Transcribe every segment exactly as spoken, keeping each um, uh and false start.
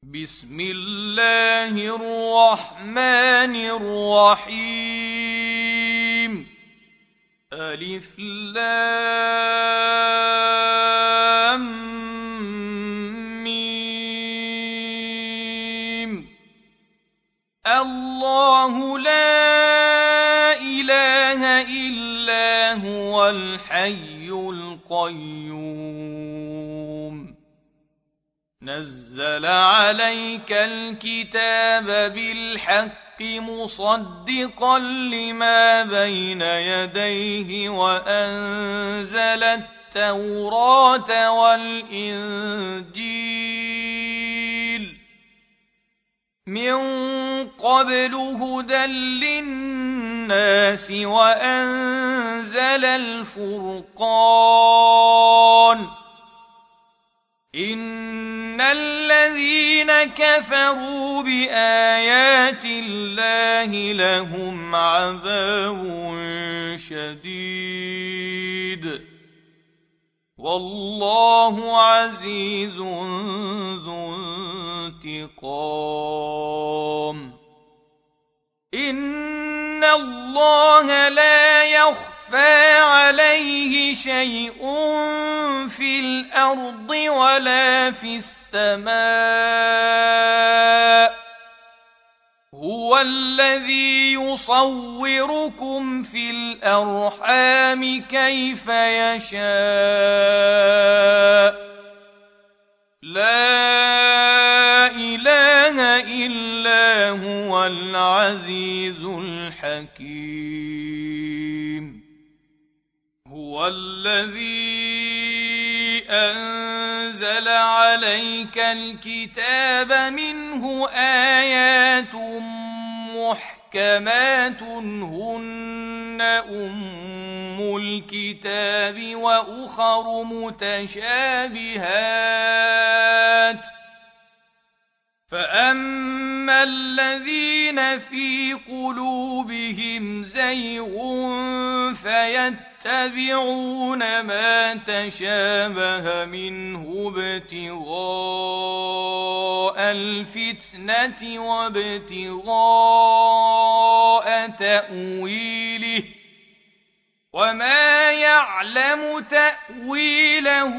بسم الله الرحمن الرحيم. ألف لام ميم. الله لا إله إلا هو الحي القيوم. نزل عليك الكتاب بالحق مصدقا لما بين يديه وأنزل التوراة والإنجيل من قبل هدى للناس وأنزل الفرقان. إن الذين كفروا بآيات الله لهم عذاب شديد والله عزيز ذو انتقام. إن الله لا يخفى عليه شيء في الأرض ولا في السماء. هو الذي يصوركم في الأرحام كيف يشاء. لا إله إلا هو العزيز الحكيم. هو الذي أنزل عليك الكتاب منه آيات محكمات هن أم الكتاب وأخر متشابهات. فأما الذين في قلوبهم زيغ فيتبعون ما تشابه منه ابتغاء الفتنة وابتغاء تأويله وما يعلم تأويله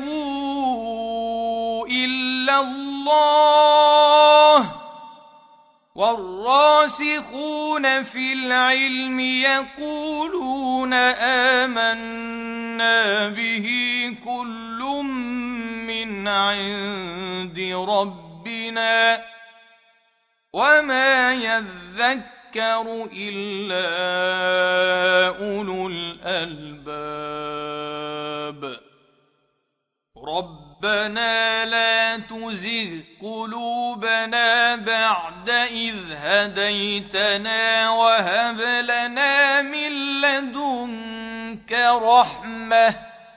إلا الله. والراسخون في العلم يقولون آمنا به كل من عند ربنا وما يذكر إلا أولو الألباب. ربنا لا تزغ قلوبنا بعد إذ هديتنا وهب لنا من لدنك رحمة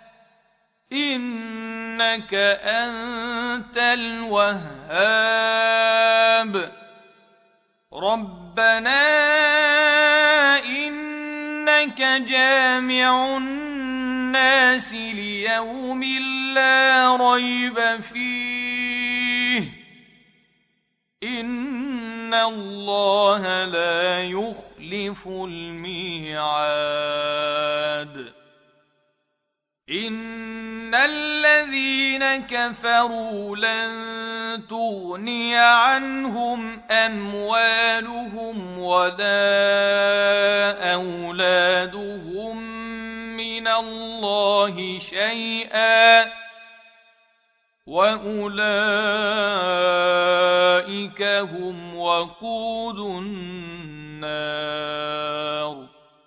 إنك أنت الوهاب. ربنا إنك جامع الناس ليوم لا ريب فيه إن الله لا يخلف الميعاد. إن الذين كفروا لن تغني عنهم أموالهم ولا أولادهم من الله شيئا وأولئك هم وقود النار.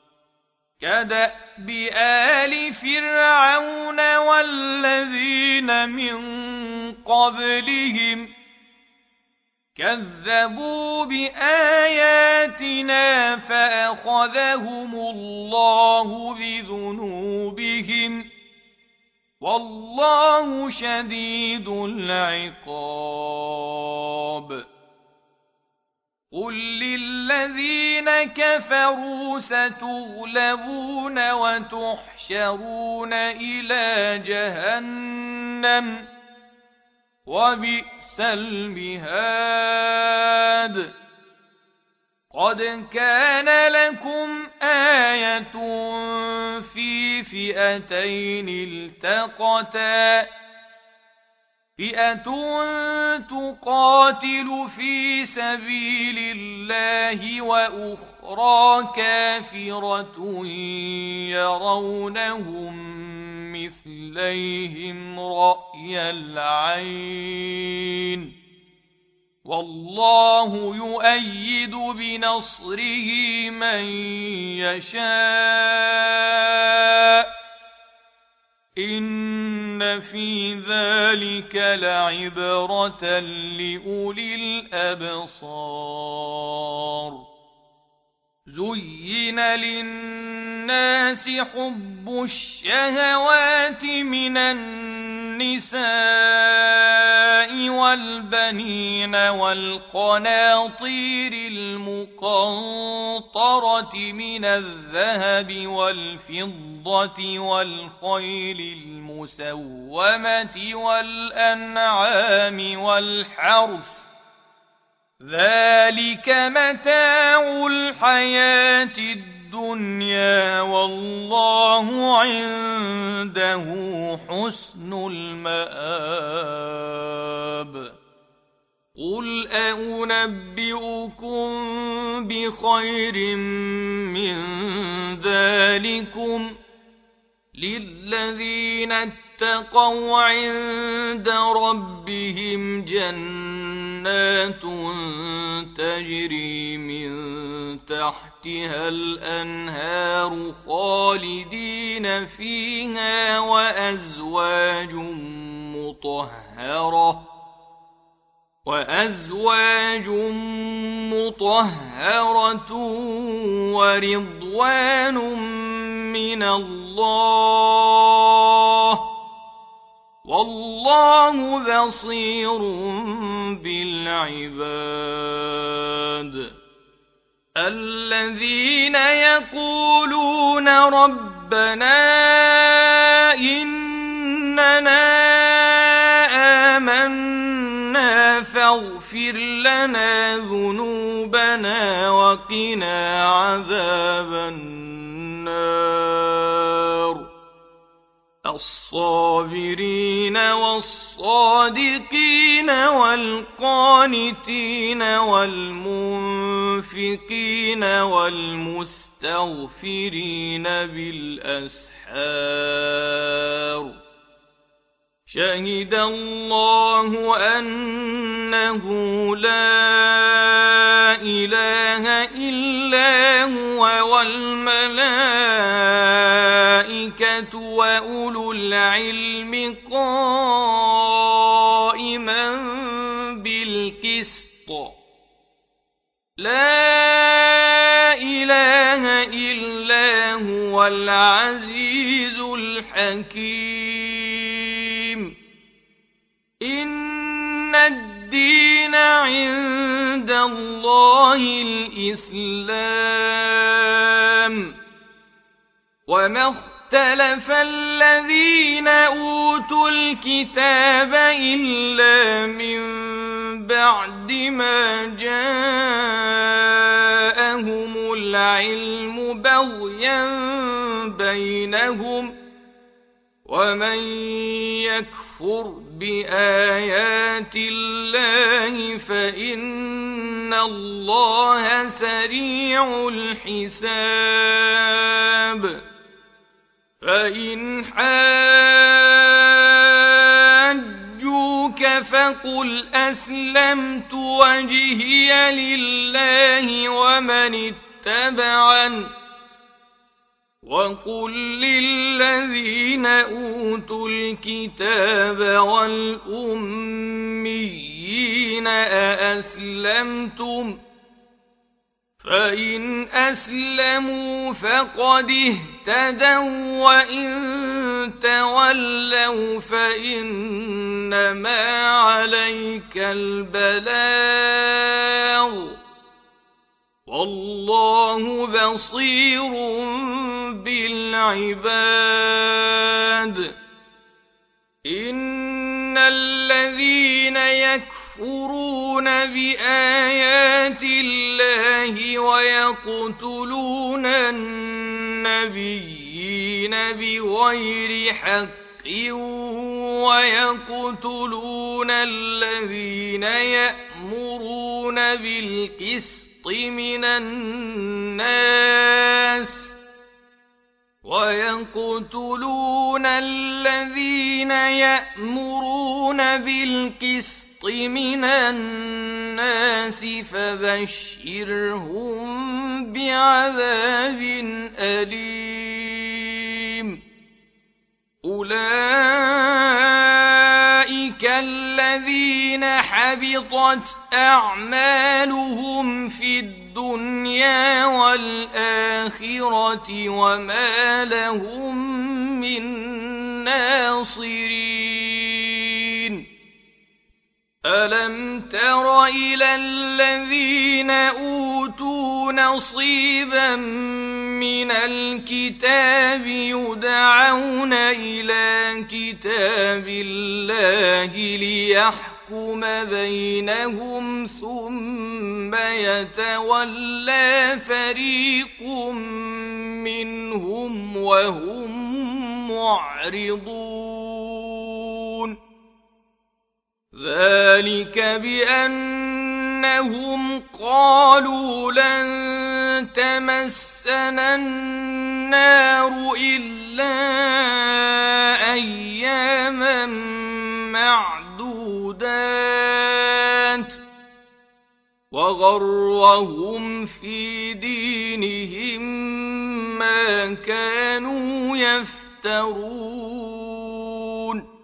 كدأب آل فرعون والذين من قبلهم كذبوا بآياتنا فأخذهم الله بذنوبهم والله شديد العقاب. قل للذين كفروا ستغلبون وتحشرون إلى جهنم وبئس المهاد قد كان لكم آية في فئتين التقتا فئة تقاتل في سبيل الله وأخرى كافرة يرونهم مثليهم رأي العين والله يؤيد بنصره من يشاء إن في ذلك لعبرة لأولي الأبصار زين للناس حب الشهوات من النساء والبنين والقناطير المقنطرة من الذهب والفضة والخيل المسومة والأنعام والحرث ذلك متاع الحياة الدنيا والله عنده حسن المآب قل أنبئكم بخير من ذلكم للذين اتقوا عند ربهم جنات تجري من تحتها الأنهار خالدين فيها وأزواج مطهرة وأزواج مطهرة ورضوان من الله والله بصير بالعباد الذين يقولون ربنا إننا آمنا فاغفر لنا ذنوبنا وقنا عذاب النار الصابرين والصادقين والقانتين والمنفقين والمستغفرين بالأسحار شهد الله أنه لا إله إلا هو والملائكة وأولو العلم قائما بالقسط لا إله إلا هو العزيز الحكيم إن الدين عند الله الإسلام وما اختلف الذين أوتوا الكتاب إلا من بعد ما جاءهم العلم بغيا بينهم ومن يكفر بآيات الله فإن الله سريع الحساب فإن حاجوك فقل أسلمت وجهي لله ومن اتبعني وقل للذين أوتوا الكتاب والأميين أأسلمتم فإن أسلموا فقد اهتدوا وإن تولوا فإنما عليك البلاغ والله بصير بالعباد إن الذين الذين يكفرون بآيات الله ويقتلون النبيين بغير حق ويقتلون الذين يأمرون بالقسط من الناس ويقتلون الذين يأمرون بالقسط من الناس فبشرهم بعذاب أليم أولئك الذين حبطت أعمالهم في الدنيا والآخرة وما لهم من ناصرين ألم تر إلى الذين أوتوا نصيبا من الكتاب يدعون إلى كتاب الله ليحكم بينهم ثم يتولى فريق منهم وهم معرضون ذلك بأنهم قالوا لن تمسنا النار إلا أياما معدودات وغرهم في دينهم ما كانوا يفترون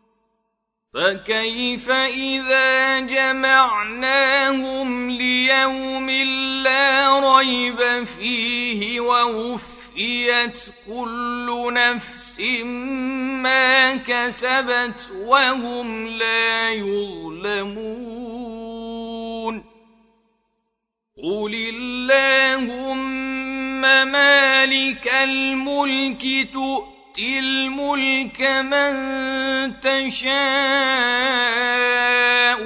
فكيف إذا جمعناهم ليوم لا ريب فيه ووفيت كل نفس ما كسبت وهم لا يظلمون قل اللهم مالك الملك تؤتي تؤتي الملك من تشاء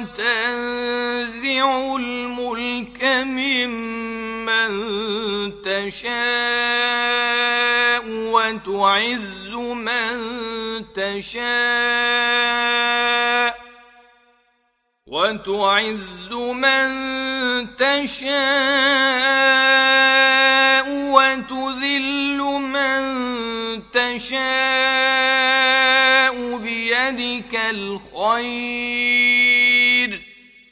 وتنزع الملك ممن تشاء وتعز من تشاء وتعز من تشاء وتذل من تشاء بيدك الخير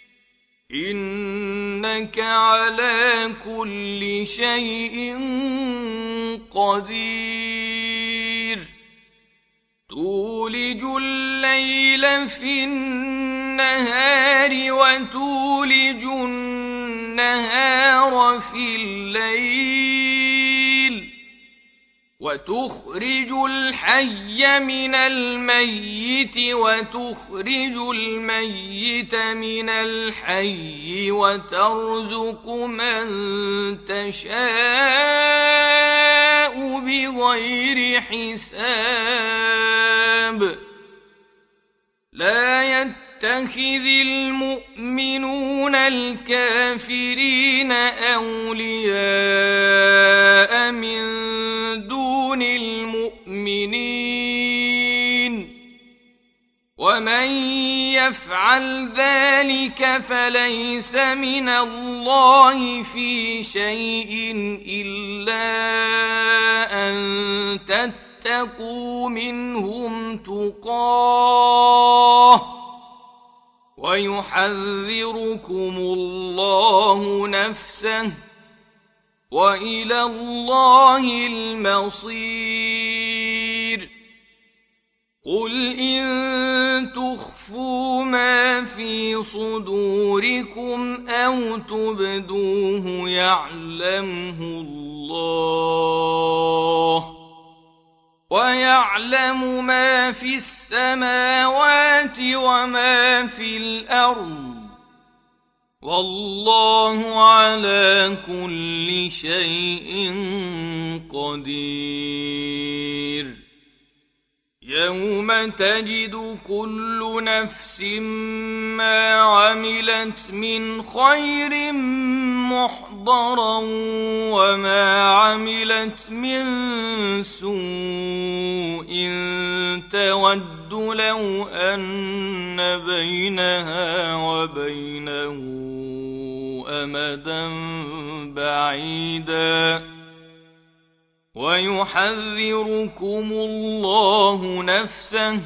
إنك على كل شيء قدير تولج الليل في النهار وتولج النهار في الليل وتخرج الحي من الميت وتخرج الميت من الحي وترزق من تشاء بغير حساب لا يتخذ المؤمنون الكافرين أولياء من دون المؤمنين ومن يفعل ذلك فليس من الله في شيء إلا أن تتقوا منهم تقاه ويحذركم الله نفسه وإلى الله المصير قل إن تخفوا ما في صدوركم أو تبدوه يعلمه الله ويعلم ما في السماوات وما في الأرض والله على كل شيء قدير يوم تجد كل نفس ما عملت من خير محضرا وما عملت من سوء تود لو أن بينها وبينه أمدا بعيدا ويحذركم الله نفسه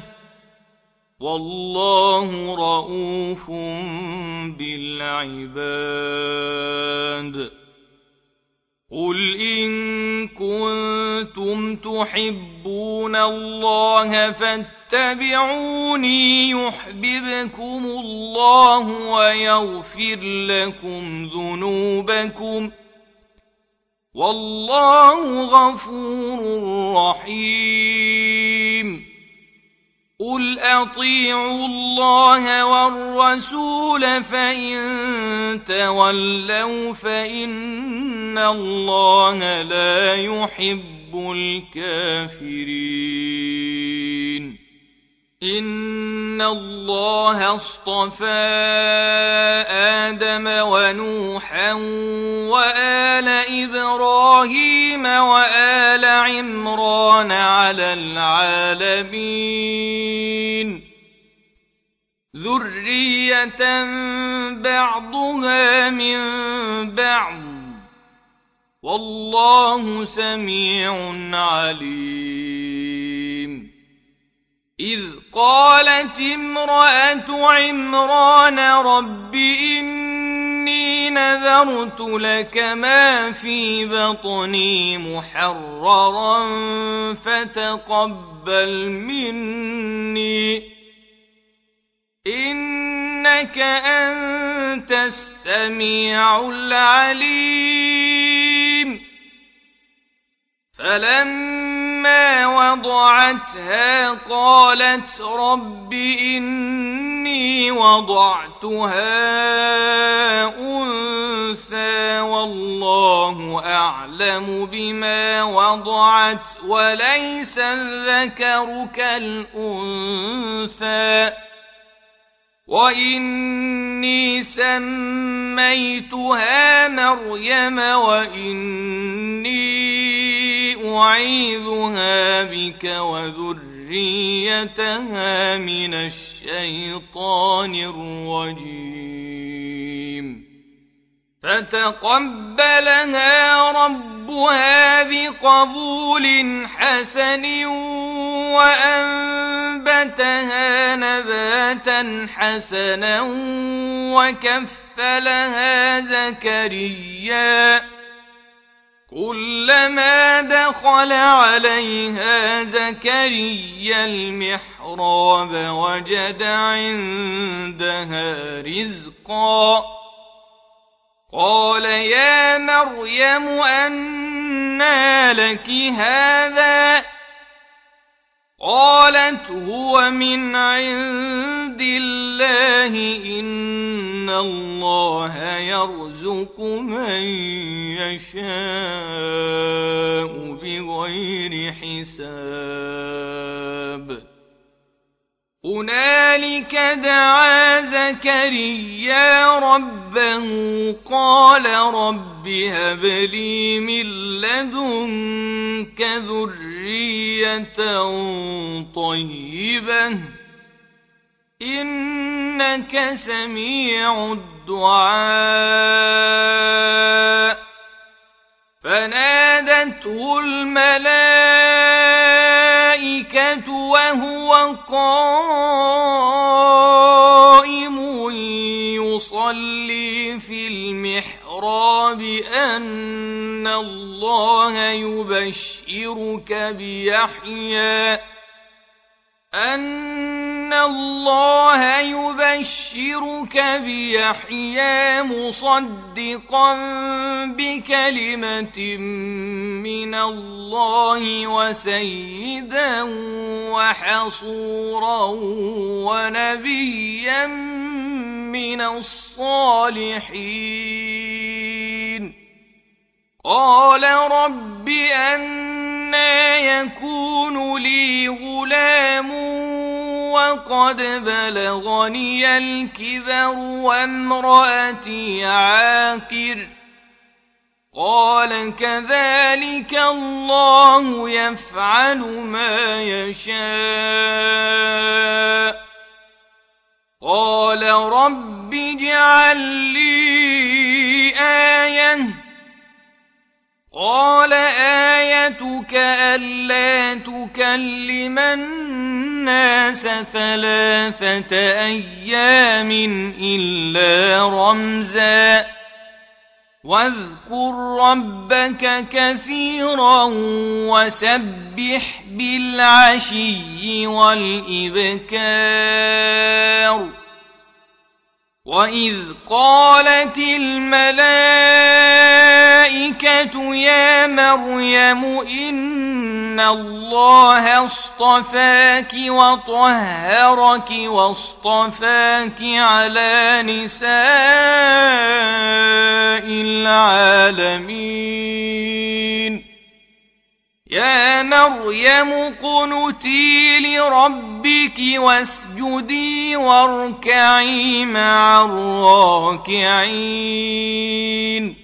والله رءوف بالعباد قل إن كنتم تحبون الله فاتبعوني يحببكم الله ويغفر لكم ذنوبكم والله غفور رحيم قل أطيعوا الله والرسول فإن تولوا فإن الله لا يحب الكافرين إن الله اصطفى آدم ونوحا وآل إبراهيم وآل عمران على العالمين ذرية بعضها من بعض والله سميع عليم إذ قالت امرأة عمران رب إني نذرت لك ما في بطني محررا فتقبل مني إنك أنت السميع العليم فلما وضعتها قالت رب إني وضعتها أنثى والله أعلم بما وضعت وليس الذكر كالأنثى وإني سميتها مريم وإني أعيذها بك وذريتها من الشيطان الرجيم فتقبلها ربها بقبول حسن وأنبتها نباتا حسنا وكفلها زكريا كلما دخل عليها زكريا المحراب وجد عندها رزقا قال يا مريم أنى لك هذا قالت هو من عند الله إن الله يرزق من يشاء بغير حساب هنالك دعا زكريا ربه قال رب هب لي من لدنك ذرية طيبة إنك سميع الدعاء فنادته الملائكة وهو قائم يصلي في المحراب أن الله يبشرك بيحيى أن الله يبشرك بيحيى مصدقا بكلمة من الله وسيدا وحصورا ونبيا من الصالحين قال رب أنى أنى يكون لي غلام وقد بلغني الكبر وامرأتي عاقر قال كذلك الله يفعل ما يشاء قال رب اجعل لي آية قال آيتك ألا تكلم الناس ثلاثة أيام إلا رمزا واذكر ربك كثيرا وسبح بالعشي والإبكار وإذ قالت الملائكة يا مريم إن الله اصطفاك وطهرك واصطفاك على نساء العالمين يا مريم اقنتي لربك واسجدي واركعي مع الراكعين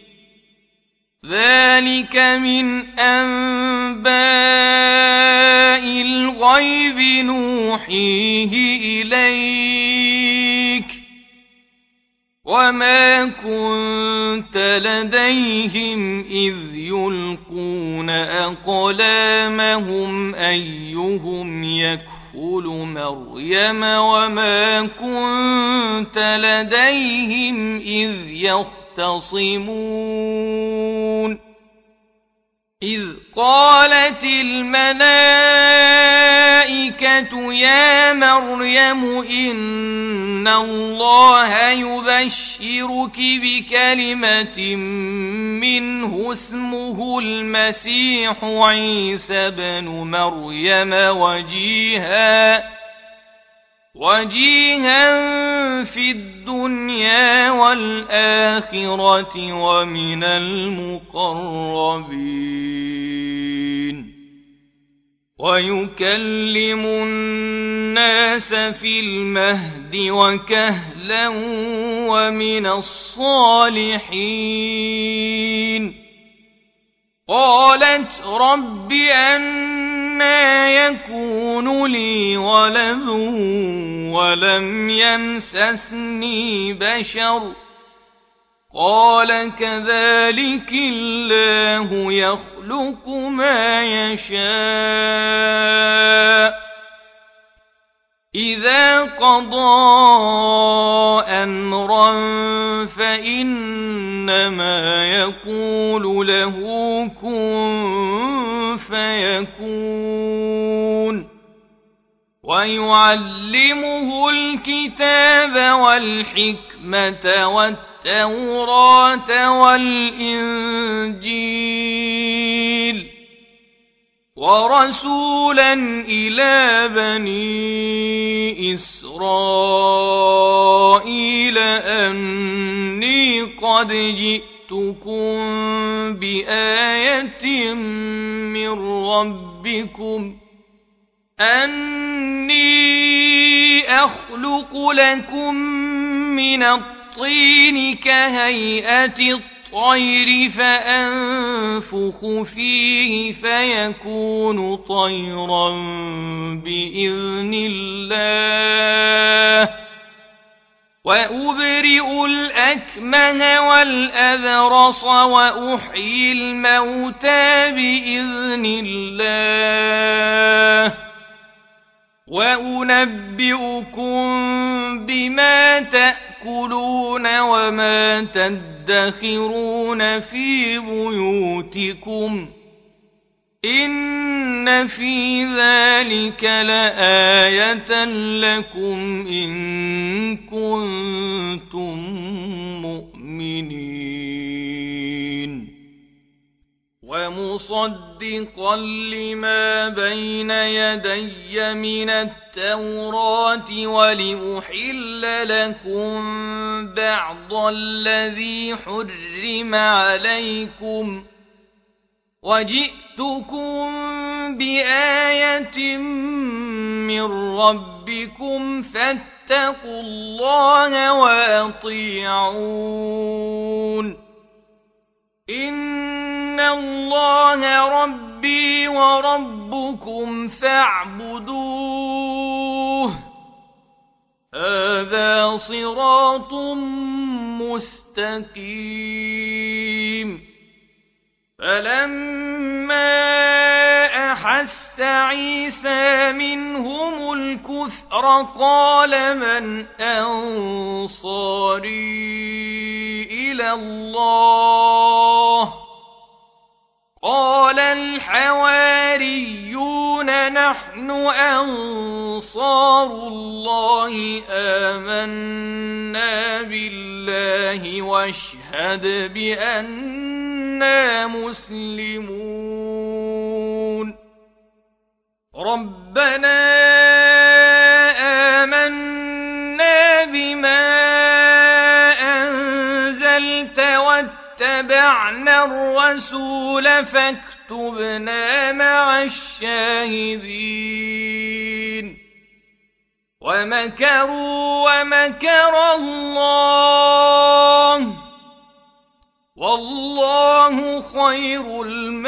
ذلك من أنباء الغيب نوحيه إليك وما كنت لديهم إذ يلقون أقلامهم أيهم يكفل مريم وما كنت لديهم إذ يختصمون إذ قالت الملائكة يا مريم إن الله يبشرك بكلمة منه اسمه المسيح عيسى بن مريم وجيها وجيها في الدنيا والآخرة ومن المقربين ويكلم الناس في المهد وكهلا ومن الصالحين قالت رب أنى يكون لي ولد ولم يمسسني بشر قال كذلك الله يخلق ما يشاء إذا قضى أمرا فإنما يقول له كن فيكون ويعلمه الكتاب والحكمة والتوراة والإنجيل ورسولا إلى بني إسرائيل أني قد جئتكم بآية من ربكم أني أخلق لكم من الطين كهيئة الطير فأنفخ فيه فيكون طيرا بإذن الله وأبرئ الأكمه والأبرص وأحيي الموتى بإذن الله وأنبئكم بما تأكلون وما تدخرون في بيوتكم إن في ذلك لآية لكم إن كنتم مؤمنين ومصدقا لما بين يدي من التوراة ولأحل لكم بعض الذي حرم عليكم وجئتكم بآية من ربكم فاتقوا الله وأطيعون إن الله ربي وربكم فاعبدوه هذا صراط مستقيم فلما أحس عيسى منهم الكفر قال من أنصاري إلى الله قال الحواريون نحن أنصار الله آمنا بالله واشهد بأننا مسلمون ربنا آمنا بما أنزلت واتبعنا الرسول فاكتبنا مع الشاهدين ومكروا ومكر الله والله خير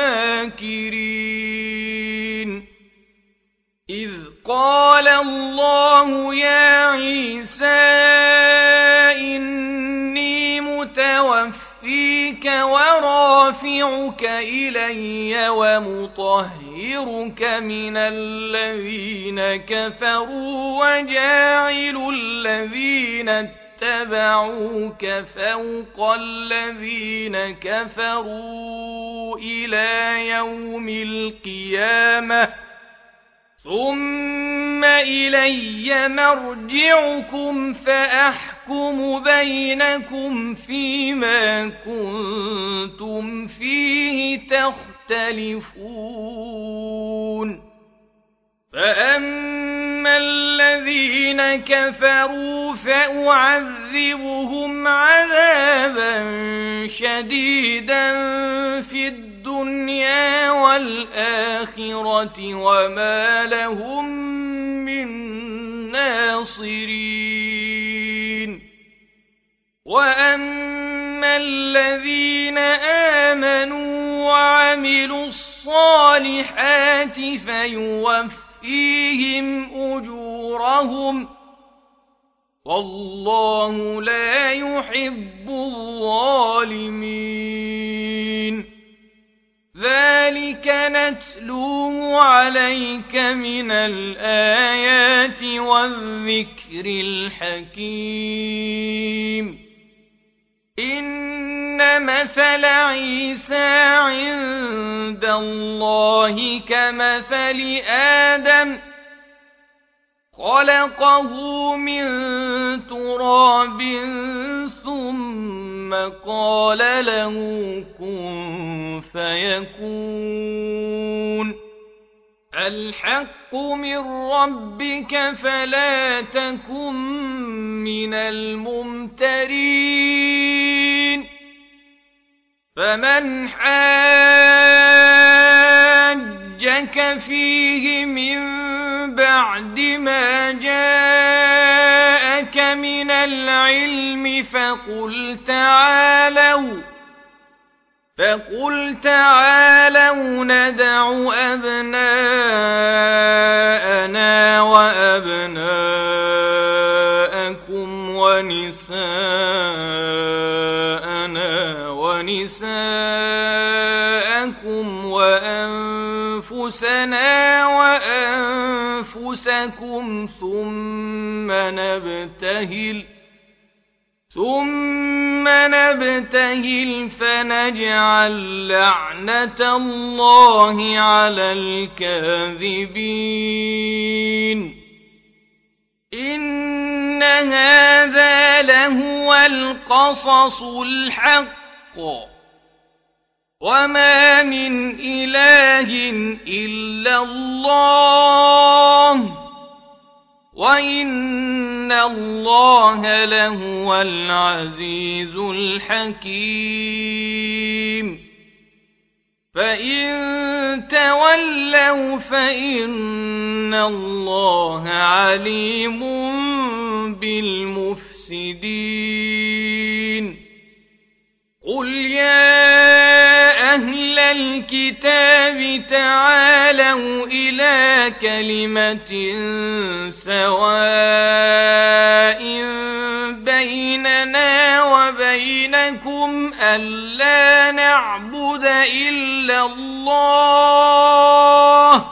الماكرين إذ قال الله يا عيسى إني متوفيك ورافعك إلي ومطهرك من الذين كفروا وجاعل الذين اتبعوك فوق الذين كفروا إلى يوم القيامة ثم إلي مرجعكم فأحكم بينكم فيما كنتم فيه تختلفون فأما الذين كفروا فأعذبهم عذابا شديدا في الدنيا والآخرة وما لهم من ناصرين وأما الذين آمنوا وعملوا الصالحات فيوفيهم أجورهم والله لا يحب الظالمين ذلك نتلوه عليك من الآيات والذكر الحكيم إن مثل عيسى عند الله كمثل آدم خلقه من تراب ثم قال له كن فيكون الحق من ربك فلا تكن من الممترين فمن حاجك فيه من بعد ما جاءك من العلم فقل تعالوا فقل تعالوا ندع أبناءنا وأبناءكم ونساءنا ونساءكم وأنفسنا وأنفسكم ثم نبتهل ثم نبتهل فنجعل لعنة الله على الكاذبين إن هذا لهو القصص الحق وما من إله إلا الله وإن الله لهو العزيز الحكيم فإن تولوا فإن الله عليم بالمفسدين قل يا أهل الكتاب تعالوا إلى كلمة سواء بيننا وبينكم ألا نعبد إلا الله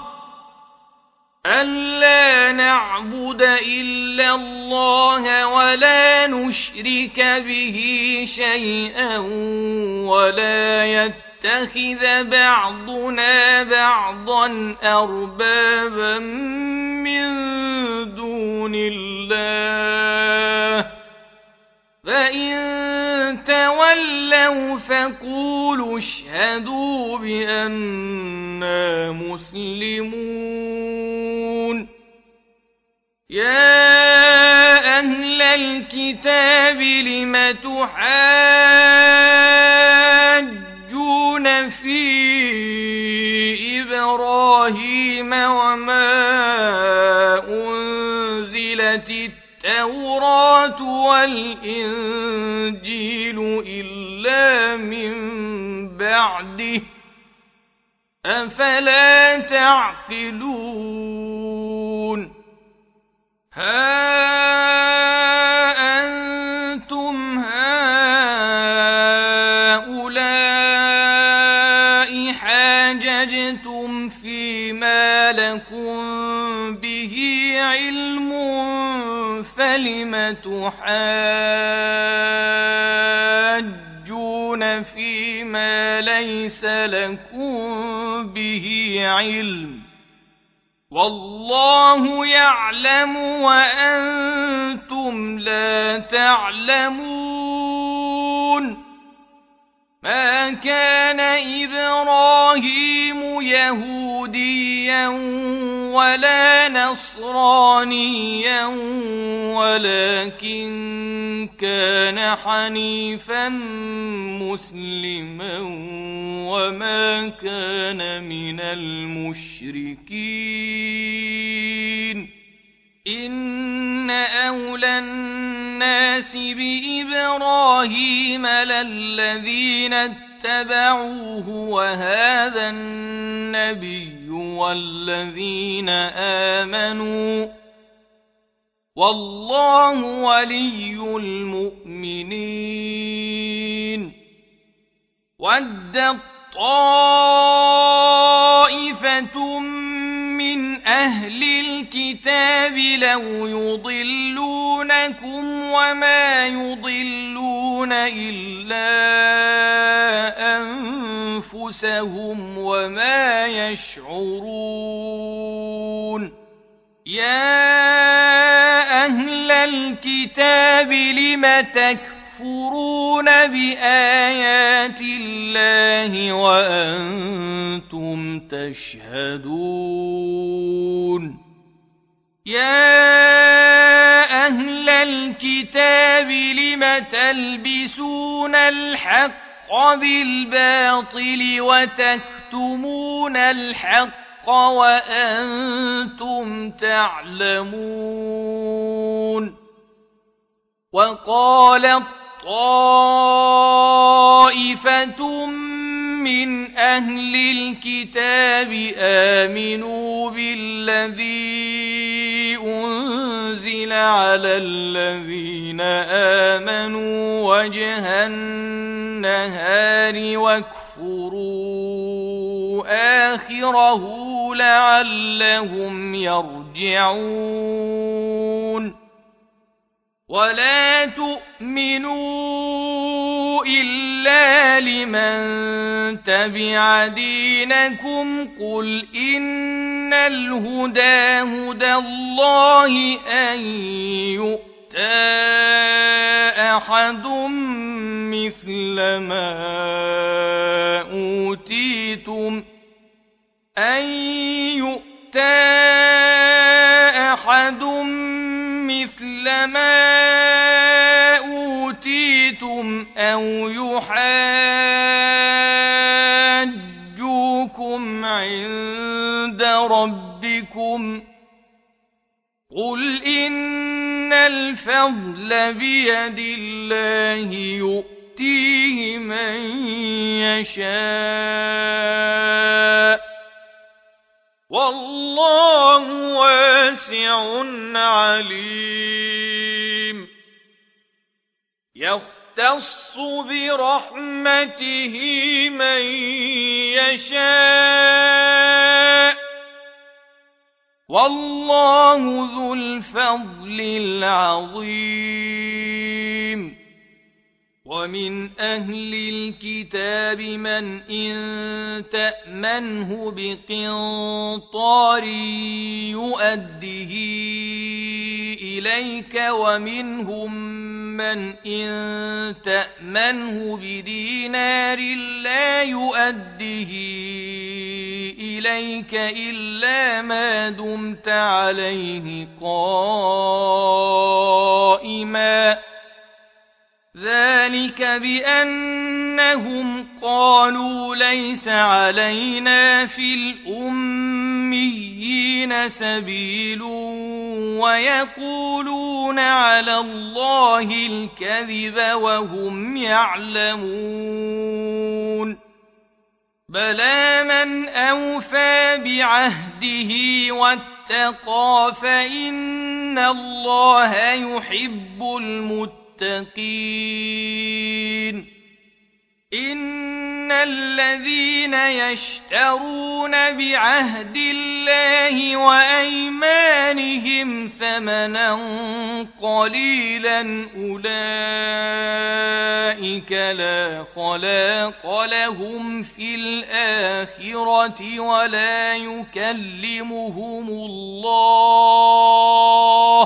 ألا نعبد إلا الله ولا نشرك به شيئا ولا يتخذ بعضنا بعضا أربابا من دون الله فإن تولوا فقولوا اشهدوا بأننا مسلمون يا أهل الكتاب لم تحاجون في إبراهيم وما أنزلت التوراة والإنجيل إلا من بعده أفلا تعقلون ها أنتم هؤلاء حاججتم فيما لكم به علم فلم تحاجون فيما ليس لكم به علم والله يعلم وأنتم لا تعلمون ما كان إبراهيم يهوديا ولا نصرانيا ولكن كان حنيفا مسلما وما كان من المشركين إن أولى الناس بإبراهيم للذين اتبعوه وهذا النبي والذين آمنوا والله ولي المؤمنين ودت طائفة من أهل الكتاب لو يضلونكم وما يضلون إلا أنفسهم وما يشعرون يا أهل الكتاب لم تكفرون بآيات الله وأنتم تشهدون يا أهل الكتاب لم تلبسون الحق بالباطل وتكتمون الحق وأنتم تعلمون وقالت طائفة من أهل الكتاب آمنوا بالذي أنزل على الذين آمنوا وجه النهار واكفروا آخره لعلهم يرجعون ولا تؤمنوا إلا لمن تبع دينكم قل إن الهدى هدى الله أن يؤتى أحد مثل ما أوتيتم أن يؤتى أحد مثل ما أوتيتم أو يحاجون الفضل بيد الله يؤتيه من يشاء والله واسع عليم يختص برحمته من يشاء والله ذو الفضل العظيم ومن أهل الكتاب من إن تأمنه بقنطار يؤده إليك ومنهم من إن تأمنه بدينار لا يؤده إليك إلا ما دمت عليه قائما ذلك بأنهم قالوا ليس علينا في الأميين سبيل ويقولون على الله الكذب وهم يعلمون بلى من أوفى بعهده واتقى فإن الله يحب المتقين المتقين إن الذين يشترون بعهد الله وأيمانهم ثمنا قليلا أولئك لا خلاق لهم في الآخرة ولا يكلمهم الله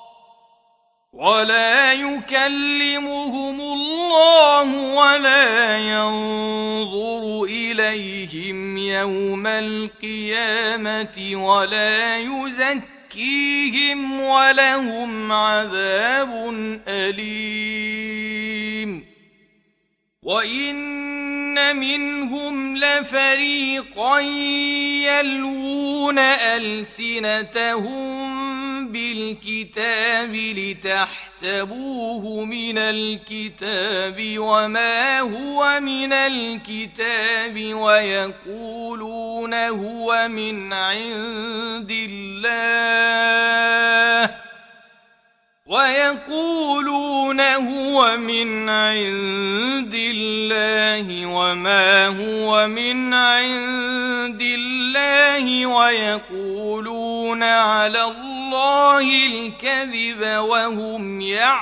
ولا يكلمهم الله ولا ينظر إليهم يوم القيامة ولا يزكيهم ولهم عذاب أليم وإن منهم لفريقا يلوون ألسنتهم بالكتاب لتحسبوه من الكتاب وما هو من الكتاب ويقولون هو من عند الله ويقولون هو من عند الله وما هو من عند الله ويقولون على الله الكذب وهم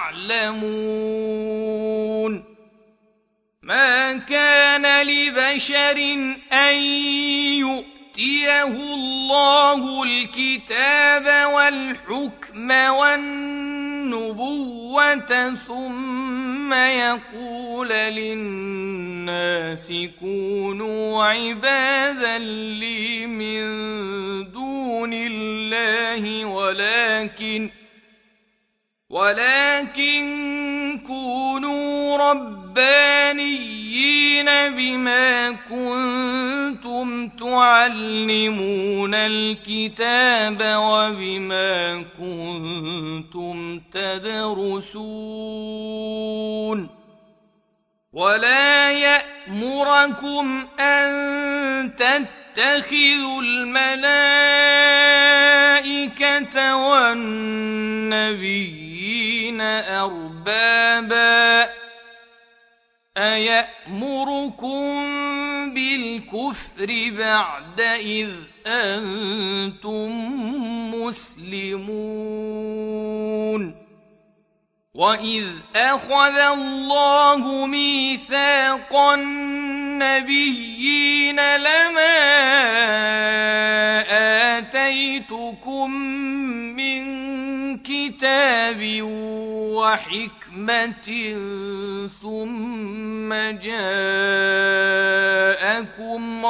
يعلمون ما كان لبشر أن يؤتيه الله الكتاب والحكم والنبوة ثم يقول للناس كونوا عبادا لي من دون الله ولكن ولكن كونوا ربانيين بما كنتم تعلمون الكتاب وبما كنتم تدرسون ولا يأمركم أن تتخذوا الملائكة والنبيين أربابا أيأمركم بالكفر بعد إذ أنتم مسلمون وإذ أخذ الله ميثاق النبيين لما آتيتكم من كتاب وحكمة ثم جاءكم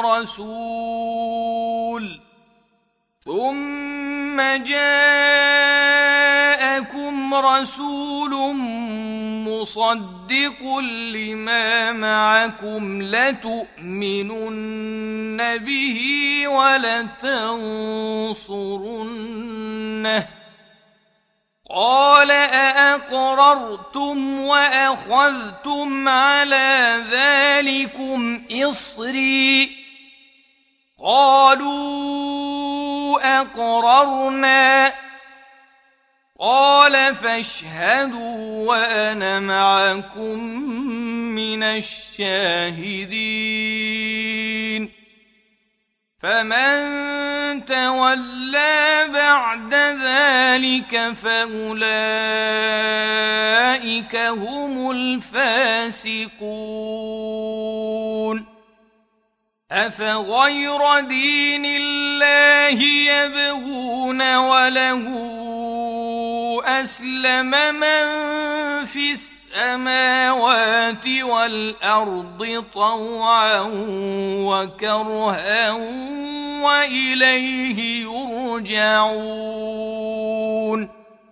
رسول ثم جاءكم رسول مصدق لما معكم لتؤمنن به ولتنصرنه قال أأقررتم وأخذتم على ذلكم إصري قالوا أقررنا قال فاشهدوا وأنا معكم من الشاهدين فمن تولى بعد ذلك فأولئك هم الفاسقون أفغير دين الله يبغون وله أسلم من في السماوات والأرض طوعا وكرها وإليه يرجعون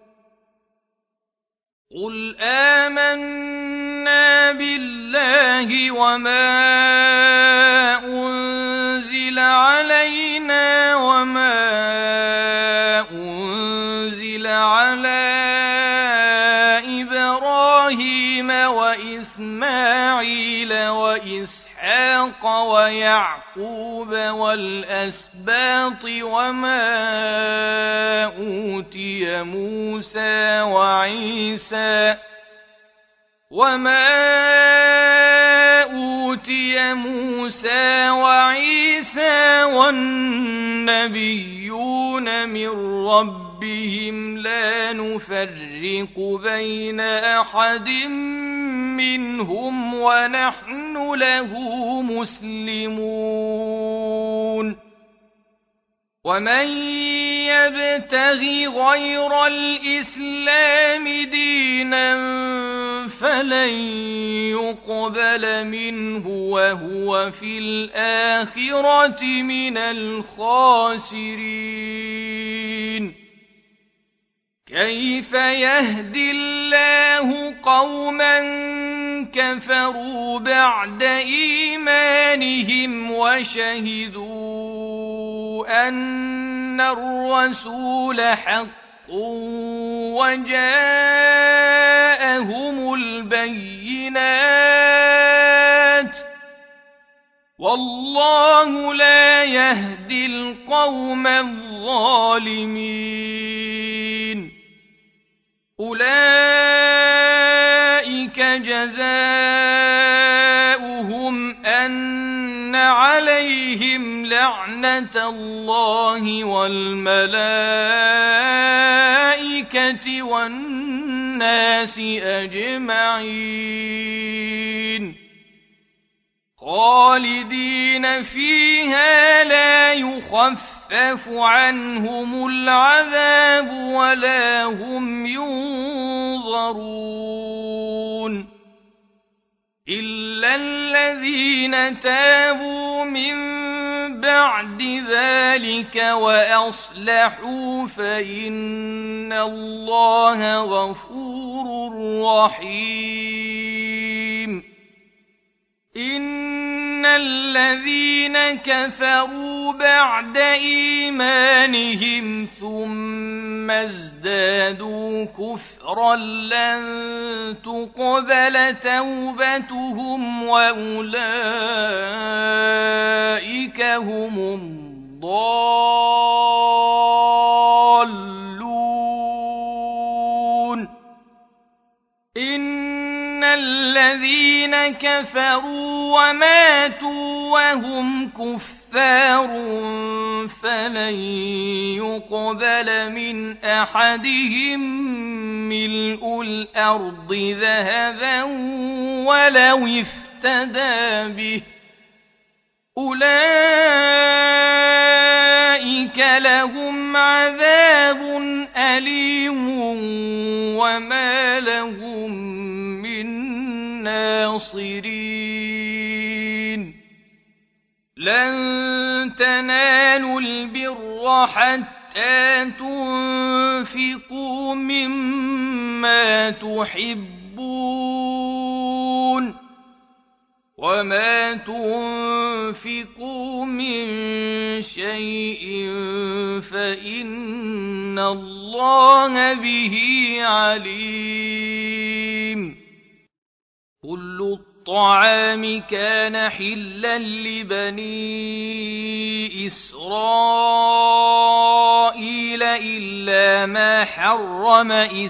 قل آمنا بالله وما أنزل علينا وما أنزل على إبراهيم وإسماعيل وإسحاق ويعقوب والأسباط وما أوتي موسى وعيسى وما أوتي موسى وعيسى والنبيون من ربهم لا نفرق بين أحد منهم ونحن له مسلمون ومن يبتغ غير الإسلام دينا فلن يقبل منه وهو في الآخرة من الخاسرين كيف يهدي الله قوما كفروا بعد إيمانهم وشهدوا أن الرسول حق وجاءهم البينات والله لا يهدي القوم الظالمين أولئك جزاؤهم أن عليهم لعنة الله والملائكة والناس أجمعين خالدين فيها لا يخفف عنهم العذاب ولا هم ينظرون إلا الذين تابوا من بعد ذلك وأصلحوا فإن الله غفور رحيم إن الذين كفروا بعد إيمانهم ثم ازدادوا كفرا لن تقبل توبتهم وأولئك هم الضالون إن الذين كفروا وماتوا وهم كفار فلن يقبل من أحدهم ملء الأرض ذهبا ولو افتدى به أولئك لهم عذاب أليم وما لهم من ناصرين لن تنالوا البر حتى تنفقوا مما تحبون وما تنفقوا من شيء فإن الله به عليم كل الطعام كان حلا لبني إسرائيل إلا ما حرم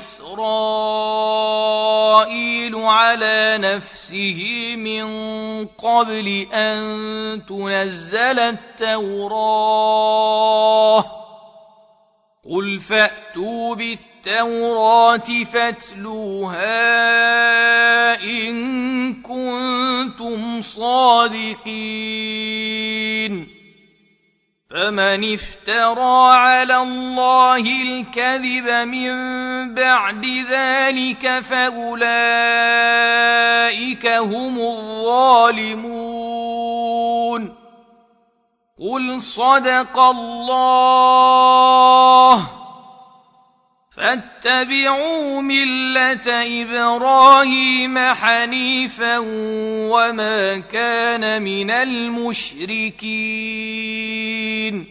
إسرائيل على نفسه من قبل أن تنزل التوراة قل فأتوا بالتوراة فاتلوها إن كنتم صادقين فمن افترى على الله الكذب من بعد ذلك فأولئك هم الظالمون قل صدق الله فاتبعوا ملة إبراهيم حنيفا وما كان من المشركين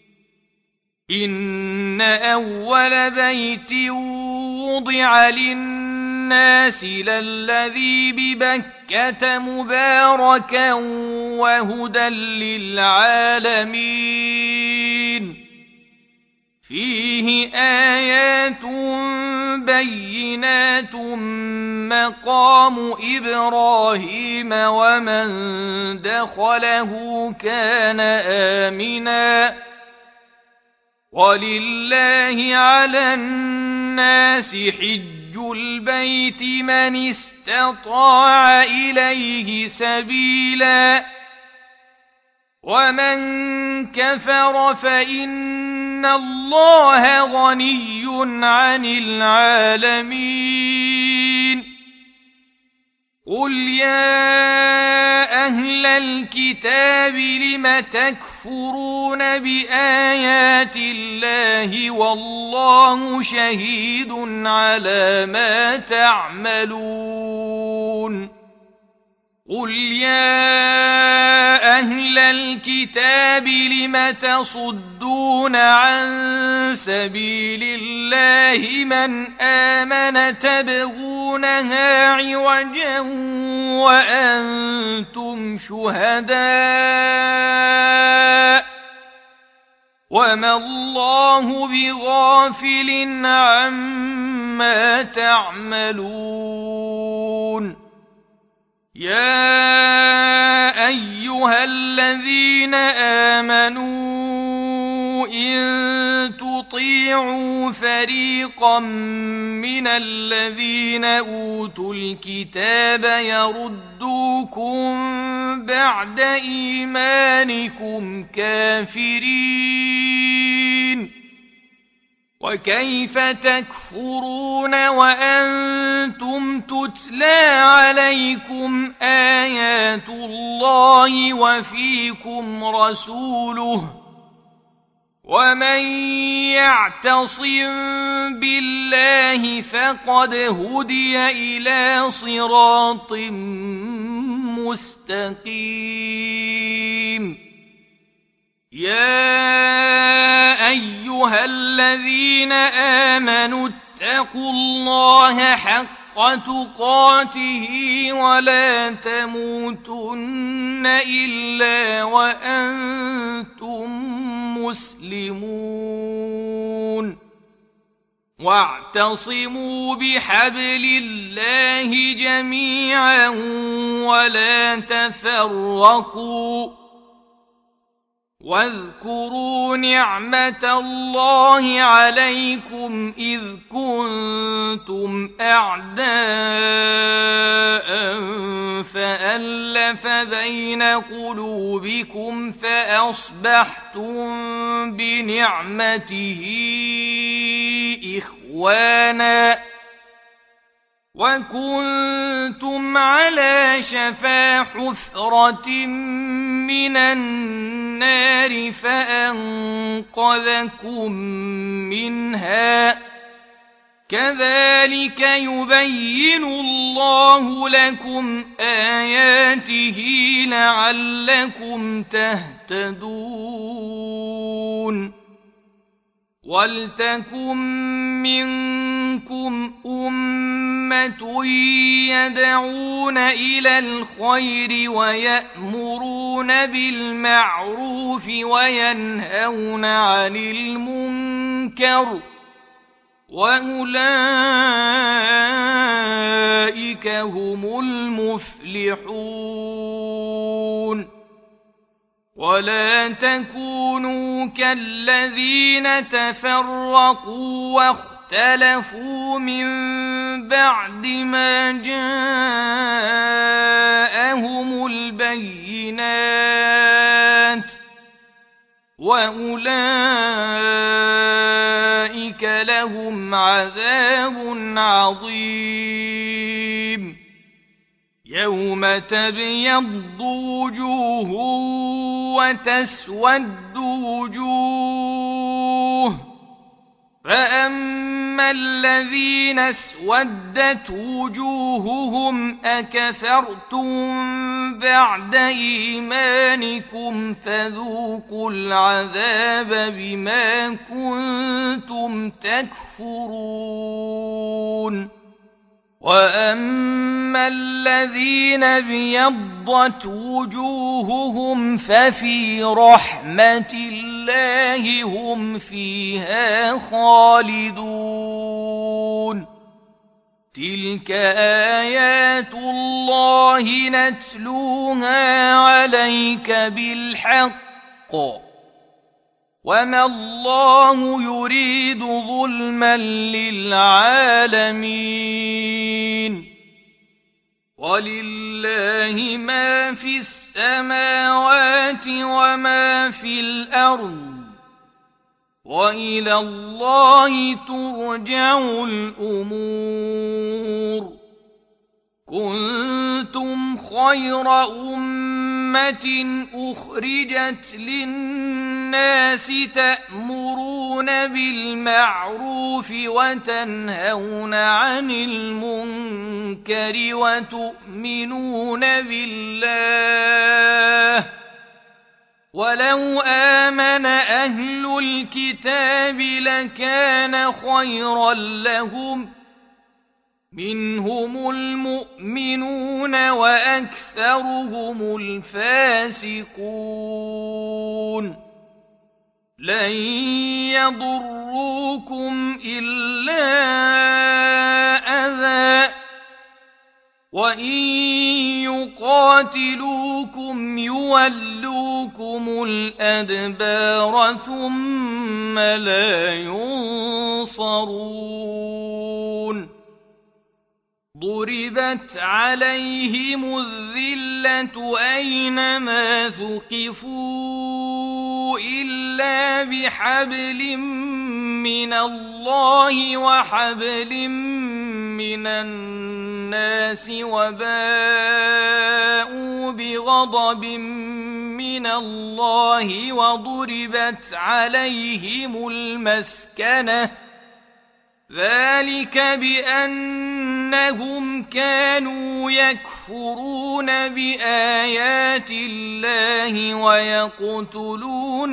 إن أول بيت وضع للناس للذي ببكة مباركا وهدى للعالمين فيه آيات بينات مقام إبراهيم ومن دخله كان آمنا ولله على الناس حج البيت من استطاع إليه سبيلا ومن كفر فإن الله غني عن العالمين قل يا أهل الكتاب لم تكفرون بآيات الله والله شهيد على ما تعملون قل يا أهل الكتاب لم تصدون عن سبيل الله من آمن تبغونها عوجا وأنتم شهداء وما الله بغافل عما تعملون يا أيها الذين آمنوا إن تطيعوا فريقا من الذين أوتوا الكتاب يردوكم بعد إيمانكم كافرين وكيف تكفرون وأنتم تتلى عليكم آيات الله وفيكم رسوله ومن يعتصم بالله فقد هدي إلى صراط مستقيم يا أيها الذين آمنوا اتقوا الله حق تقاته ولا تموتن إلا وأنتم مسلمون واعتصموا بحبل الله جميعا ولا تفرقوا واذكروا نعمة الله عليكم إذ كنتم أعداء فألف بين قلوبكم فأصبحتم بنعمته إخوانا وكنتم على شفا حفرة من النار فأنقذكم منها كذلك يبين الله لكم آياته لعلكم تهتدون ولتكن منكم أمة يدعون إلى الخير ويأمرون بالمعروف وينهون عن المنكر وأولئك هم المفلحون ولا تكونوا كالذين تفرقوا واختلفوا من بعد ما جاءهم البينات وأولئك لهم عذاب عظيم يوم تبيض وجوه وتسود وجوه فأما الذين اسودت وجوههم أكفرتم بعد إيمانكم فذوقوا العذاب بما كنتم تكفرون وأما الذين ابيضت وجوههم ففي رحمة الله هم فيها خالدون تلك آيات الله نتلوها عليك بالحق وما الله يريد ظلما للعالمين ولله ما في السماوات وما في الأرض وإلى الله ترجع الأمور كنتم خير أمة أخرجت للناس تأمرون بالمعروف وتنهون عن المنكر وتؤمنون بالله ولو آمن أهل الكتاب لكان خيرا لهم منهم المؤمنون وأكثرهم الفاسقون لن يضروكم إلا أذى وإن يقاتلوكم يولوكم الأدبار ثم لا ينصرون ضربت عليهم الذلة أينما ثقفوا إلا بحبل من الله وحبل من الناس وباءوا بغضب من الله وضربت عليهم المسكنة ذلك بأنهم كانوا يكفرون بآيات الله ويقتلون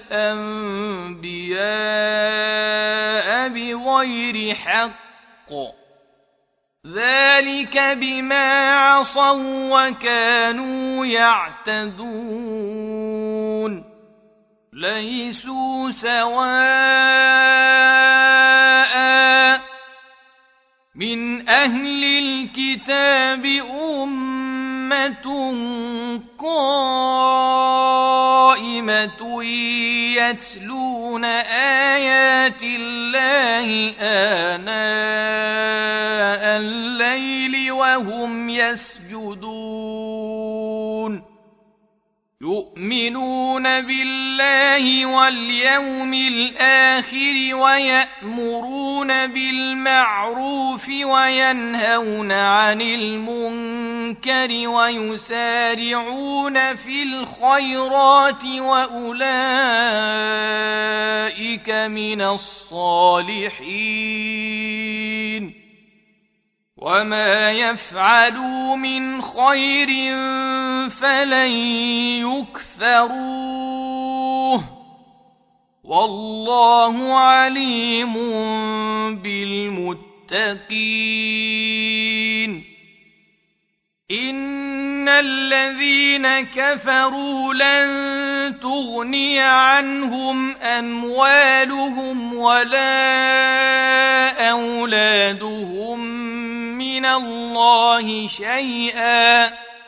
الأنبياء بغير حق ذلك بما عصوا وكانوا يعتدون ليسوا سواء من أهل الكتاب أمة قائمة يتلون آيات الله آناء الليل وهم يسجدون يؤمنون بالله واليوم الآخر ويأمرون بالمعروف وينهون عن المنكر المنكر ويسارعون في الخيرات وأولئك من الصالحين وما يفعلوا من خير فلن يكفروه والله عليم بالمتقين إن الذين كفروا لن تغني عنهم أموالهم ولا أولادهم من الله شيئا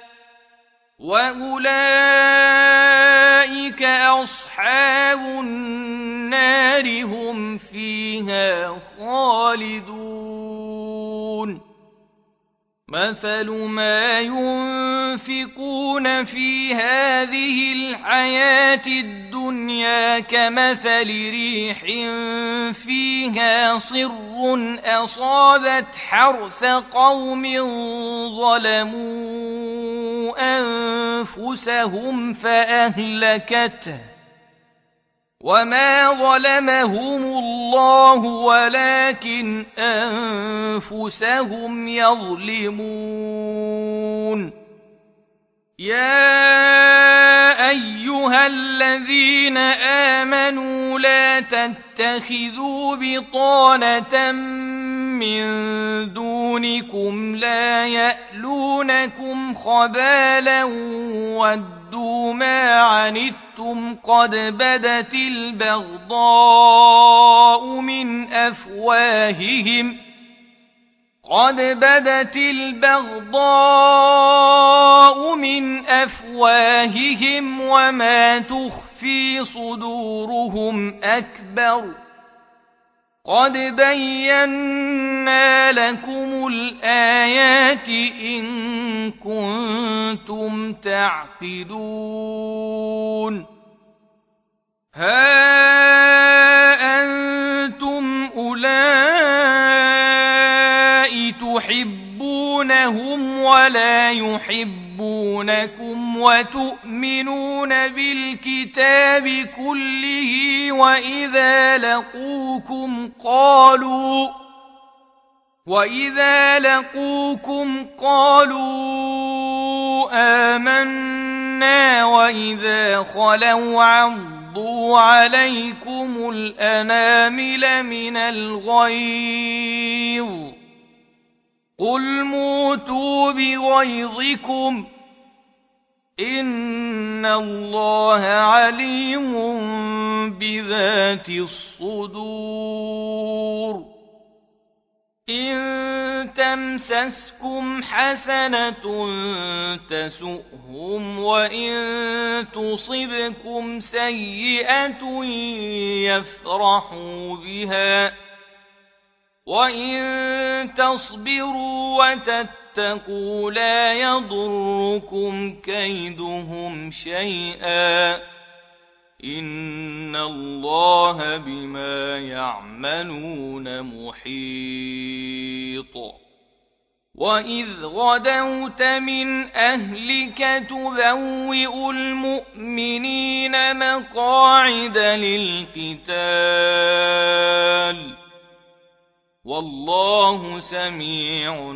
وأولئك أصحاب النار هم فيها خالدون مثل ما ينفقون في هذه الحياة الدنيا كمثل ريح فيها صر أصابت حرث قوم ظلموا أنفسهم فأهلكته وما ظلمهم الله ولكن أنفسهم يظلمون يا أيها الذين آمنوا لا تتخذوا بطانة من دونكم لا يألونكم خبالا ودوا ما عنتم قد بدت البغضاء من أفواههم قد بدت البغضاء من أفواههم وما تخفي صدورهم أكبر قد بينا لكم الآيات إن كنتم تعقلون ها أنتم أولئك تحبونهم ولا يحبونكم وتؤمنون بالكتاب كله وإذا لقوكم قالوا وإذا لقوكم قالوا آمنا وإذا خلوا عضوا عليكم الأنامل من الغيظ قل موتوا بغيظكم إن الله عليم بذات الصدور إن تمسسكم حسنة تسؤهم وإن تصبكم سيئة يفرحوا بها وإن تصبروا وتتقوا لا يضركم كيدهم شيئا إن الله بما يعملون محيط وإذ غدوت من أهلك تبوئ المؤمنين مقاعد للقتال والله سميع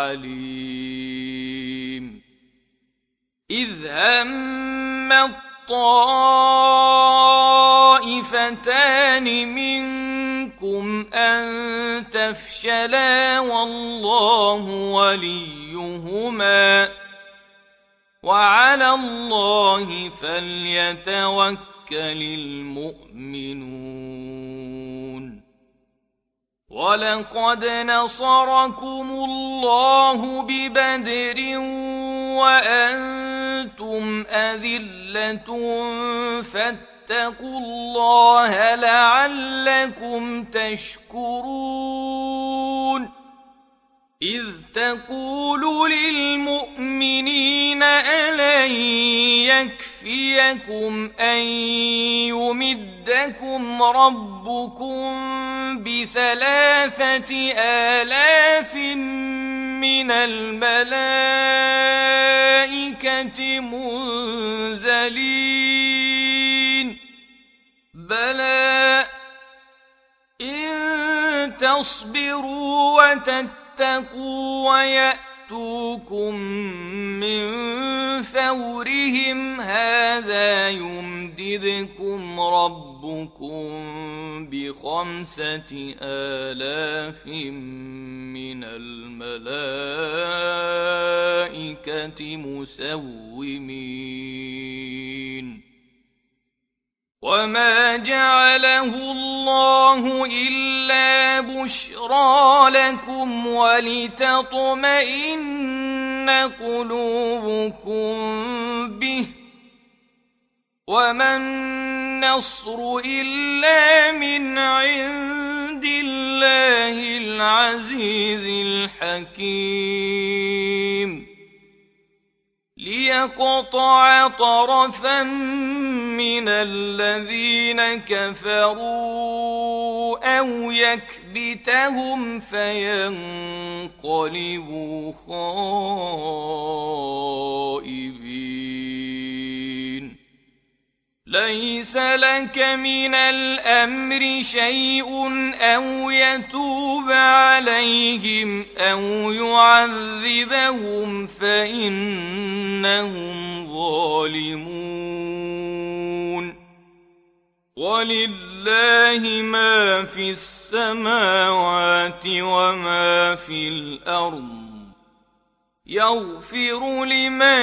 عليم إذ هم الطائفتان منكم أن تفشلا والله وليهما وعلى الله فليتوكل المؤمنون ولقد نصركم الله ببدر وأنتم أذلة فاتقوا الله لعلكم تشكرون إذ تقول للمؤمنين ألن يكفيكم أن يمدكم ربكم بثلاثة آلاف من الملائكة منزلين بلى إن تصبروا وتتقوا ويأتوكم من فورهم هذا يمددكم ربكم بخمسة آلاف من الملائكة مسومين وما جعله الله إلا بشرى لكم ولتطمئن قلوبكم به وما النصر إلا من عند الله العزيز الحكيم ليقطع طرفا من الذين كفروا أو يكبتهم فينقلبوا خائبين ليس لك من الأمر شيء أو يتوب عليهم أو يعذبهم فإنهم ظالمون ولله ما في السماوات وما في الأرض يغفر لمن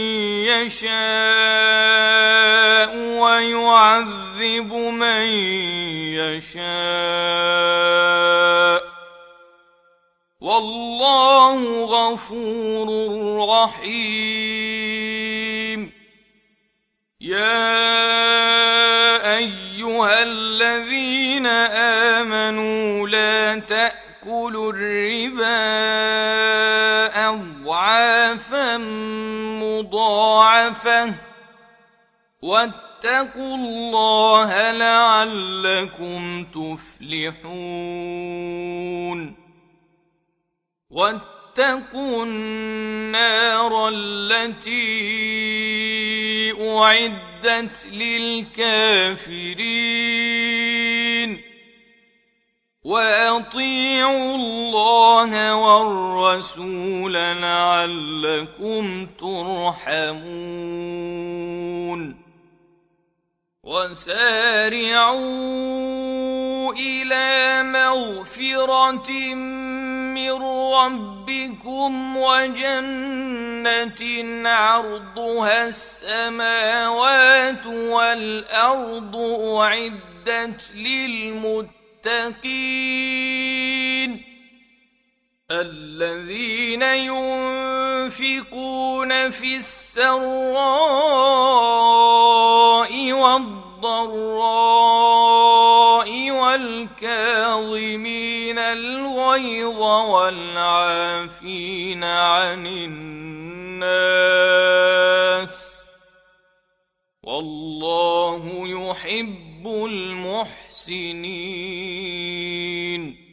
يشاء ويعذب من يشاء والله غفور رحيم يا أيها الذين آمنوا لا تأكلوا الربا أضعافا مضاعفة واتقوا الله لعلكم تفلحون واتقوا النار التي أعدت للكافرين وأطيعوا الله والرسول لعلكم ترحمون وسارعوا إلى مغفرة من ربكم وجنة عرضها السماوات والأرض أعدت للمتقين الذين ينفقون في السراء والضراء والكاظمين الغيظ والعافين عن الناس والله يحب المحسنين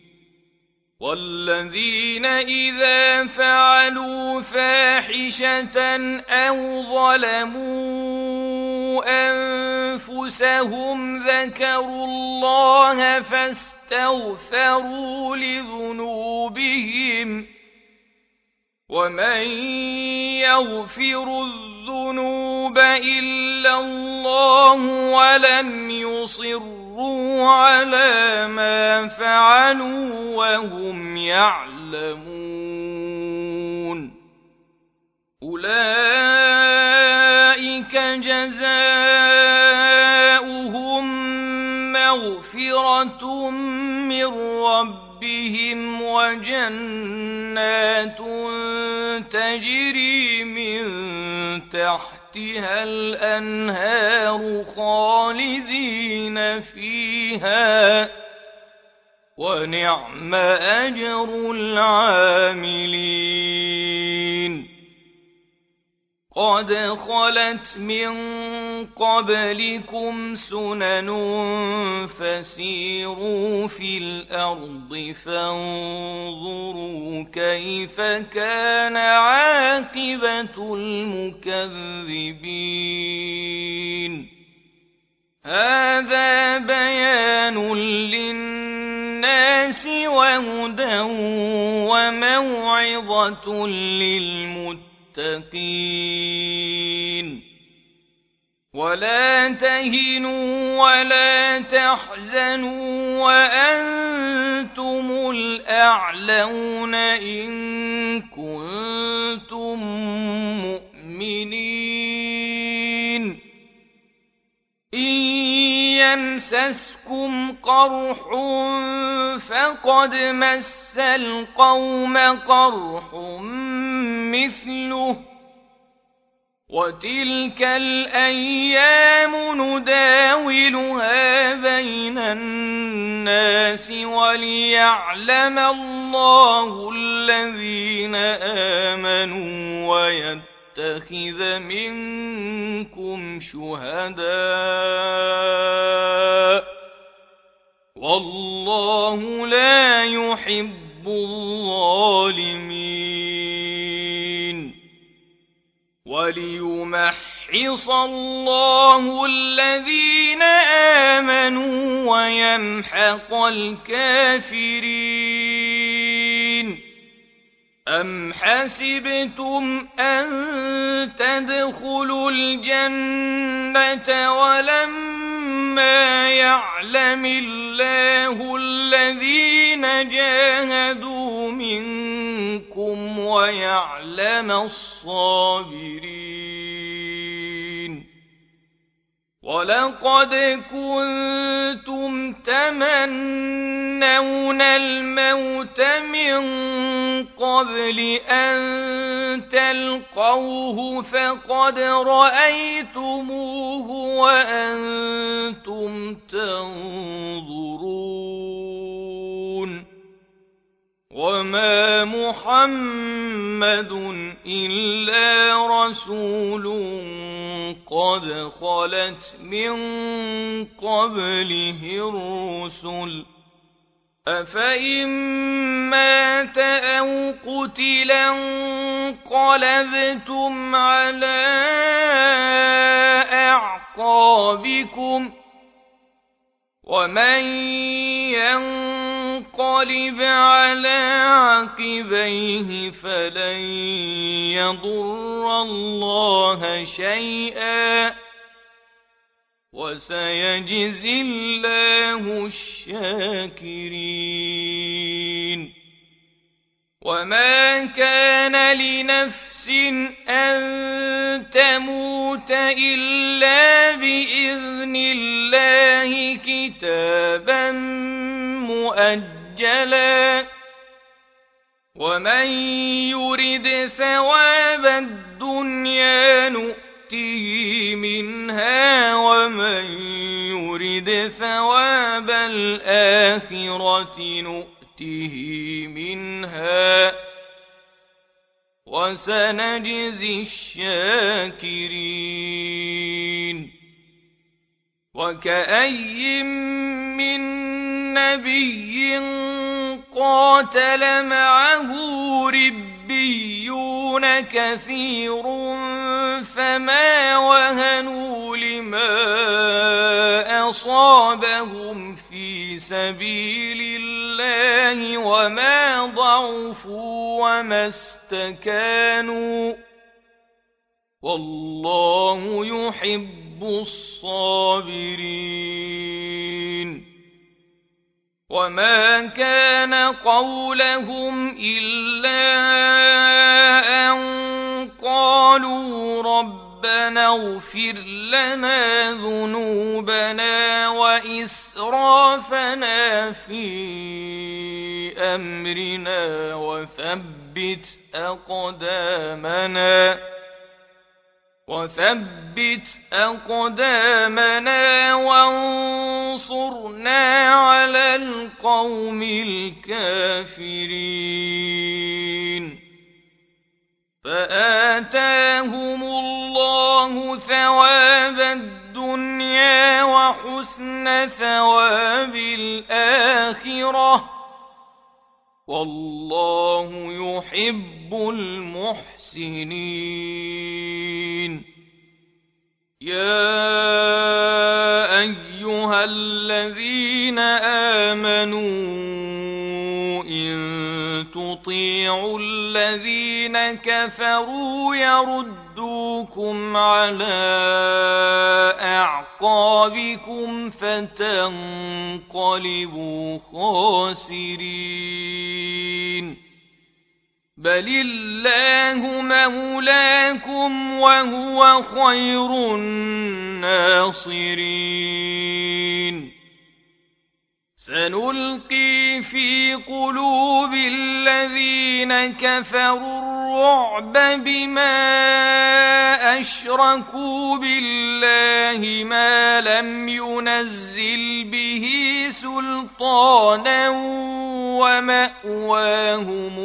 والذين إذا فعلوا فاحشة أو ظلموا أنفسهم ذكروا الله فاستغفروا لذنوبهم ومن يغفر الذنوب إلا الله ولم يصروا على ما فعلوا وهم يعلمون أولئك جزاؤهم مغفرة من ربهم وجنات تجري من تحتها الأنهار خالدين فيها ونعم أجر العاملين قد خلت من قبلكم سنن فسيروا في الأرض فانظروا كيف كان عاقبة المكذبين هذا بيان للناس وهدى وموعظة للمتقين ولا تهنوا ولا تحزنوا وأنتم الأعلون إن كنتم مؤمنين إن يمسسكم قرح فقد مس القوم قرح مثله وتلك الأيام نداولها بين الناس وليعلم الله الذين آمنوا ويتخذ منكم شهداء والله لا يحب الظالمين وليمحص الله الذين آمنوا ويمحق الكافرين أم حسبتم أن تدخلوا الجنة ولما يعلم الله الذين جاهدوا منكم ويعلم الصابرين ولقد كنتم تمنون الموت من قبل أن تلقوه فقد رأيتموه وأنتم تنظرون وما محمد إلا رسول قد خلت من قبله الرسل أفإن مات أو قتلا انقلبتم على أعقابكم ومن ينقلب على عقبيه فلن يضر الله شيئا وسيجزي الله الشاكرين وما كان لنفس أن تموت إلا بإذن الله كتابا مؤجلا ومن يرد ثواب الدنيا نؤته منها ومن يرد ثواب الآخرة نؤته منها وسنجزي الشاكرين وكأي من نبي قاتل معه ربيون كثير فما وهنوا لما أصابهم في سبيل الله وما ضعفوا وما استكانوا والله يحب الصابرين وما كان قولهم إلا أن قالوا ربنا اغفر لنا ذنوبنا وإسرافنا في أمرنا وثبت أقدامنا وثبت أقدامنا وانصرنا على القوم الكافرين فآتاهم الله ثواب الدنيا وحسن ثواب الآخرة والله يحب المحسنين. يا أيها الذين آمنوا إن تطيعوا الذين كفروا يردوكم على أعقابكم فتنقلبوا خاسرين. بل الله مولاكم وهو خير الناصرين. سنلقي في قلوب الذين كفروا الرعب بما أشركوا بالله ما لم ينزل به سلطانا ومأواهم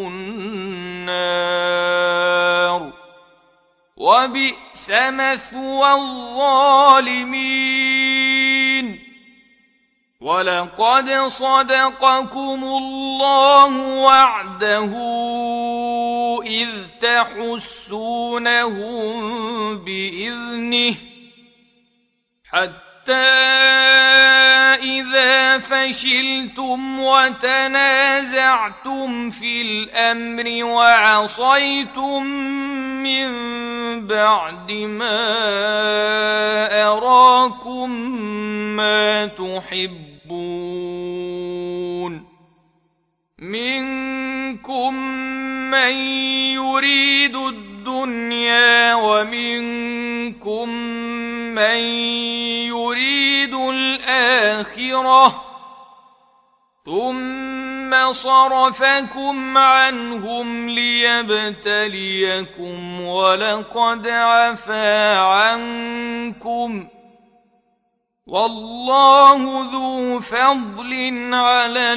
النار وبئس مثوى الظالمين. ولقد صدقكم الله وعده إذ تحسونهم بإذنه حتى إذا فشلتم وتنازعتم في الأمر وعصيتم من بعد ما أراكم ما تحبون منكم من يريد الدنيا ومنكم من يريد الآخرة ثم صرفكم عنهم ليبتليكم ولقد عفا عنكم والله ذو فضل على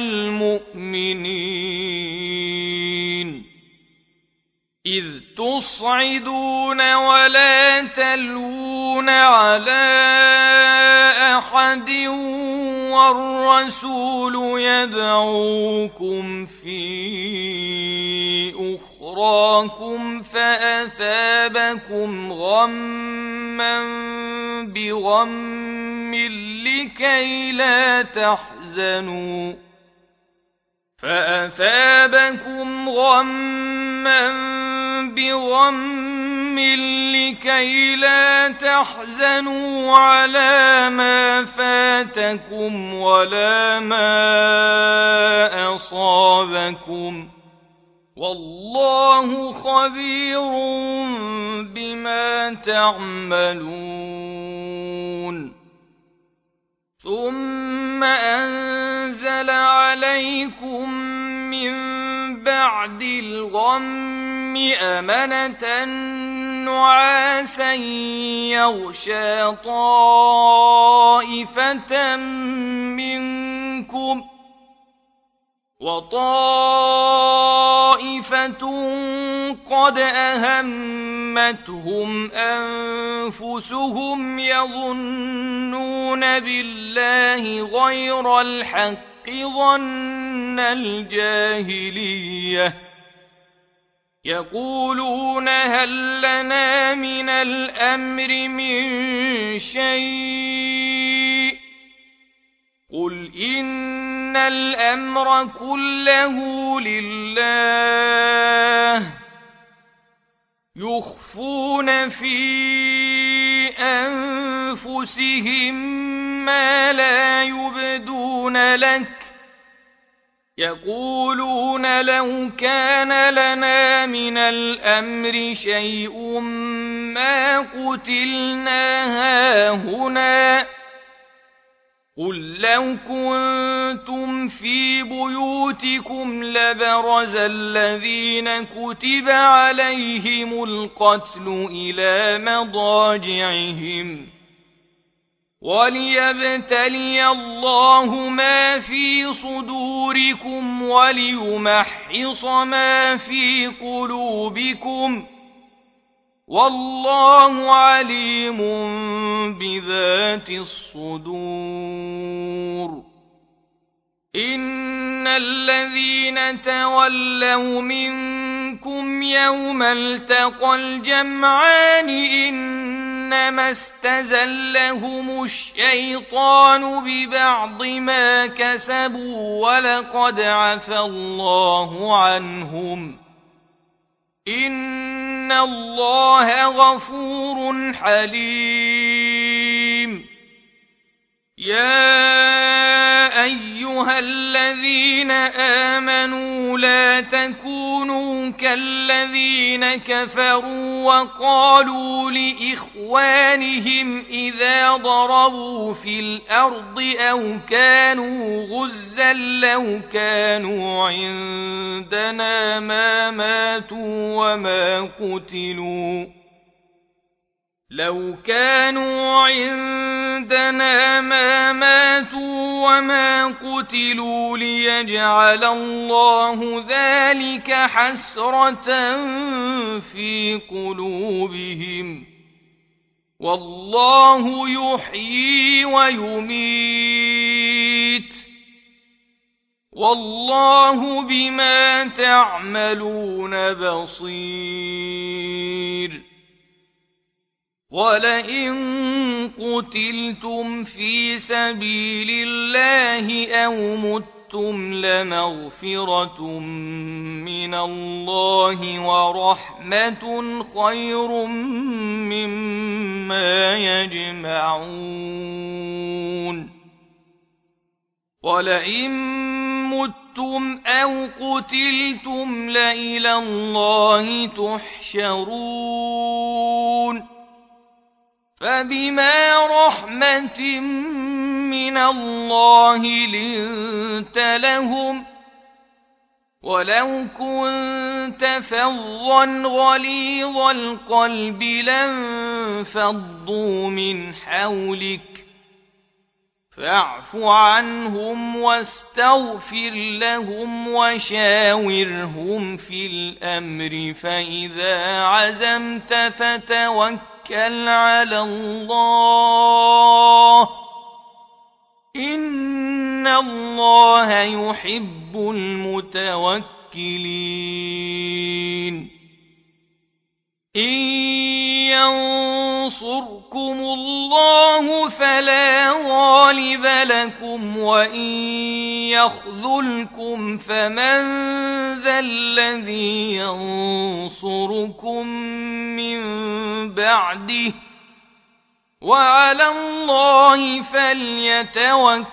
المؤمنين. إذ تصعدون ولا تلوون على أحد والرسول يدعوكم في أخراكم فأثابكم غما بغم لكي لا تحزنوا فأثابكم غما بغم لكي لا تحزنوا على ما فاتكم ولا ما أصابكم والله خبير بما تعملون. ثم أنزل عليكم من بعد الغم أمنة نعاسا يغشى طائفة منكم وطائفة قد أهمتهم أنفسهم يظنون بالله غير الحق ظن الجاهلية يقولون هل لنا من الأمر من شيء قل إن الأمر كله لله يخفون في أنفسهم ما لا يبدون لك يقولون لو كان لنا من الأمر شيء ما قتلنا هاهنا قل لو كنتم في بيوتكم لبرز الذين كتب عليهم القتل إلى مضاجعهم وليبتلي الله ما في صدوركم وليمحص ما في قلوبكم والله عليم بذات الصدور إن الذين تولوا منكم يوم التقى الجمعان إنما استزلهم الشيطان ببعض ما كسبوا ولقد عفى الله عنهم إن الله غفور حليم يا أيها الذين آمنوا لا تكونوا كالذين كفروا وقالوا لإخوانهم إذا ضربوا في الأرض أو كانوا غزا لو كانوا عندنا ما ماتوا وما قتلوا لو كانوا عندنا ما ماتوا وما قتلوا ليجعل الله ذلك حسرة في قلوبهم والله يحيي ويميت والله بما تعملون بصير ولئن قتلتم في سبيل الله أو متم لمغفرة من الله ورحمة خير مما يجمعون ولئن متم أو قتلتم لإلى الله تحشرون فبما رحمة من الله لنت لهم ولو كنت فظا غليظ القلب لانفضوا من حولك فاعف عنهم واستغفر لهم وشاورهم في الأمر فإذا عزمت فتوكل على الله إن الله يحب المتوكلين إن ينصركم الله فلا غالب لكم وإن يخذلكم فمن ذا الذي ينصركم من بعده وعلى الله فليتوكل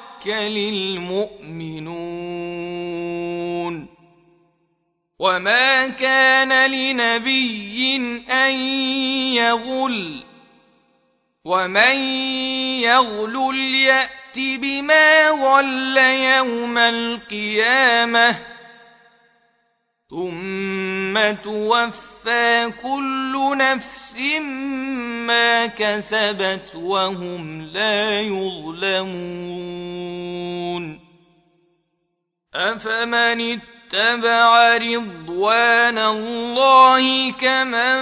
المؤمنون وما كان لنبي أن يغل ومن يغل يأت بما غل يوم القيامة ثم توفى كل نفس ما كسبت وهم لا يظلمون أفمن اتبع رضوان الله كمن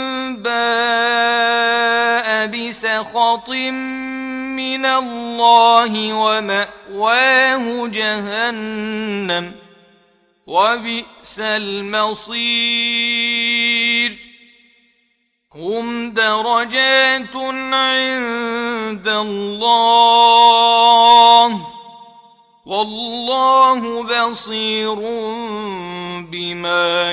باء بسخط من الله ومأواه جهنم وبئس المصير هم درجات عند الله والله بصير بما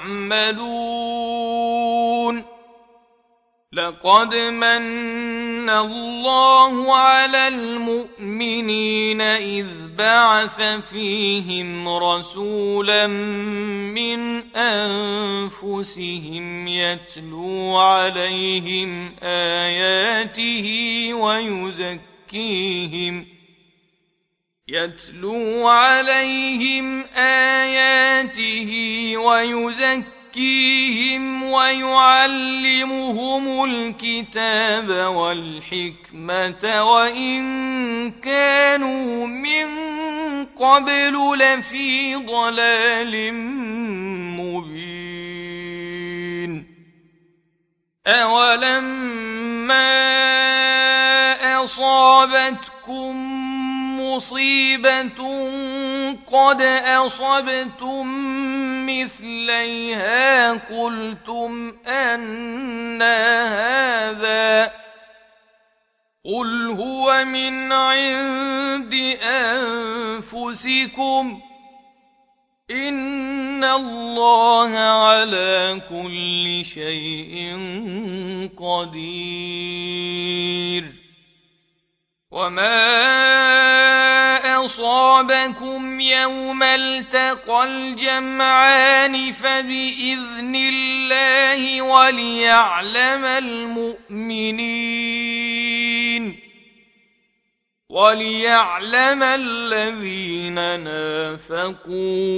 يعملون لقد من الله على المؤمنين إذ بعث فيهم رسولا من أنفسهم يتلو عليهم آياته ويزكيهم يتلو عليهم آياته ويزكيهم ويعلمهم الكتاب والحكمة وإن كانوا من قبل لفي ضلال مبين أولما أصابتكم مصيبة قد أصبتم مثليها قلتم أنى هذا قل هو من عند أنفسكم إن الله على كل شيء قدير وما أصابكم يوم التقى الجمعان فبإذن الله وليعلم المؤمنين وليعلم الذين نافقوا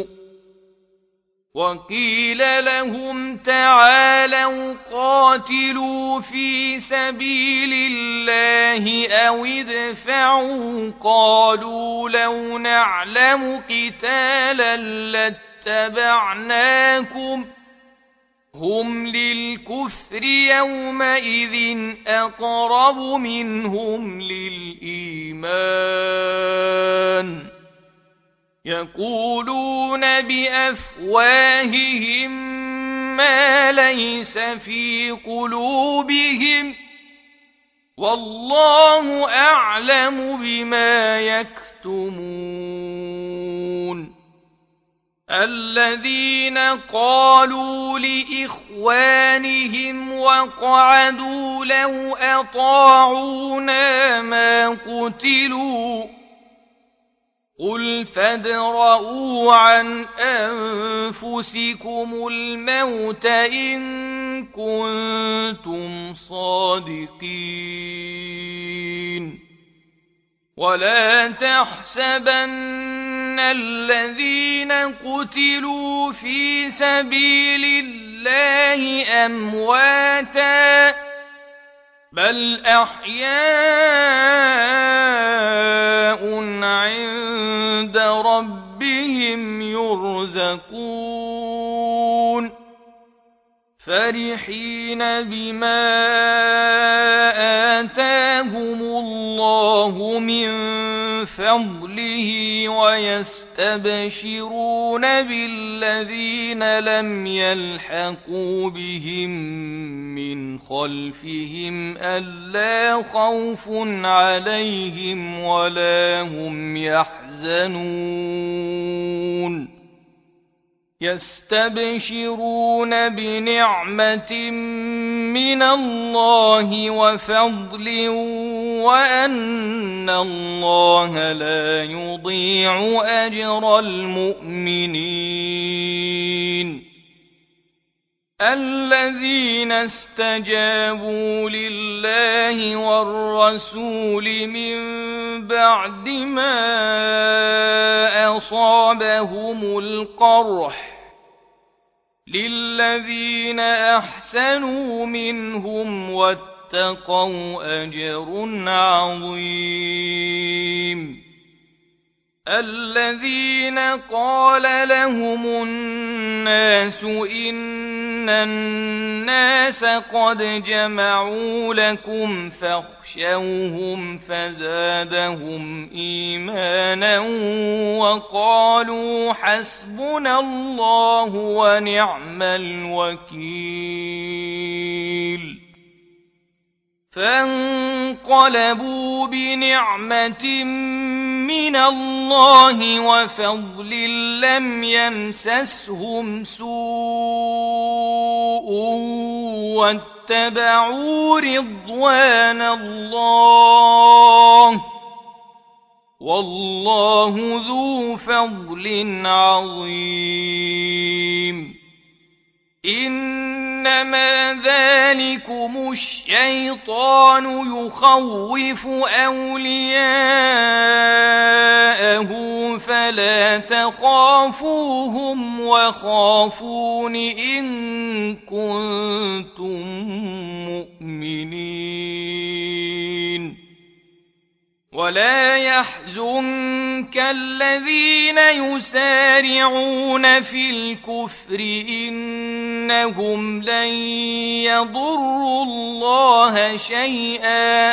وقيل لهم تعالوا قاتلوا في سبيل الله أو ادفعوا قالوا لو نعلم قتالا لاتبعناكم هم للكفر يومئذ أقرب منهم للإيمان يقولون بأفواههم ما ليس في قلوبهم والله أعلم بما يكتمون الذين قالوا لإخوانهم وقعدوا لو أطاعونا ما قتلوا قل فادرءوا عن أنفسكم الموت إن كنتم صادقين ولا تحسبن الذين قتلوا في سبيل الله أمواتا بل أحياء عند ربهم يرزقون فرحين بما آتاهم الله من فضله ويستبشرون بالذين لم يلحقوا بهم من خلفهم ألا خوف عليهم ولا هم يحزنون يستبشرون بنعمة من الله وفضل وأن الله لا يضيع أجر المؤمنين الذين استجابوا لله والرسول من بعد ما أصابهم القرح للذين أحسنوا منهم واتقوا أجر عظيم الذين قال لهم الناس إن الناس قد جمعوا لكم فاخشوهم فزادهم إيمانا وقالوا حسبنا الله ونعم الوكيل فانقلبوا بنعمة من الله وفضل لم يمسسهم سوء واتبعوا رضوان الله والله ذو فضل عظيم إنما ذلكم الشيطان يخوف أولياءه فلا تخافوهم وخافون إن كنتم مؤمنين ولا يحزنك الذين يسارعون في الكفر إنهم لن يضروا الله شيئا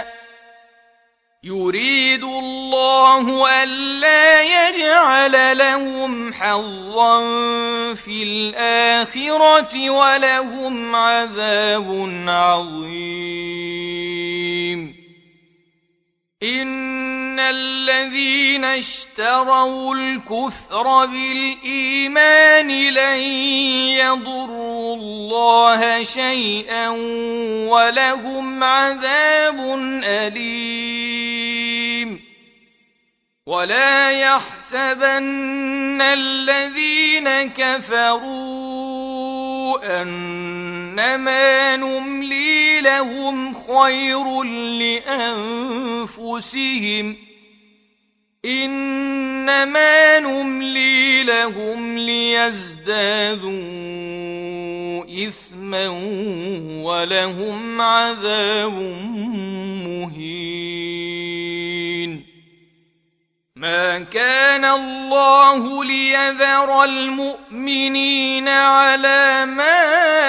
يريد الله ألا يجعل لهم حظا في الآخرة ولهم عذاب عظيم إن الذين اشتروا الكفر بالإيمان لن يضروا الله شيئا ولهم عذاب أليم ولا يحسبن الذين كفروا أنما نملي لهم خير لأنفسهم إنما نملي لهم ليزدادوا إثما ولهم عذاب مهين ما كان الله ليذر المؤمنين على ما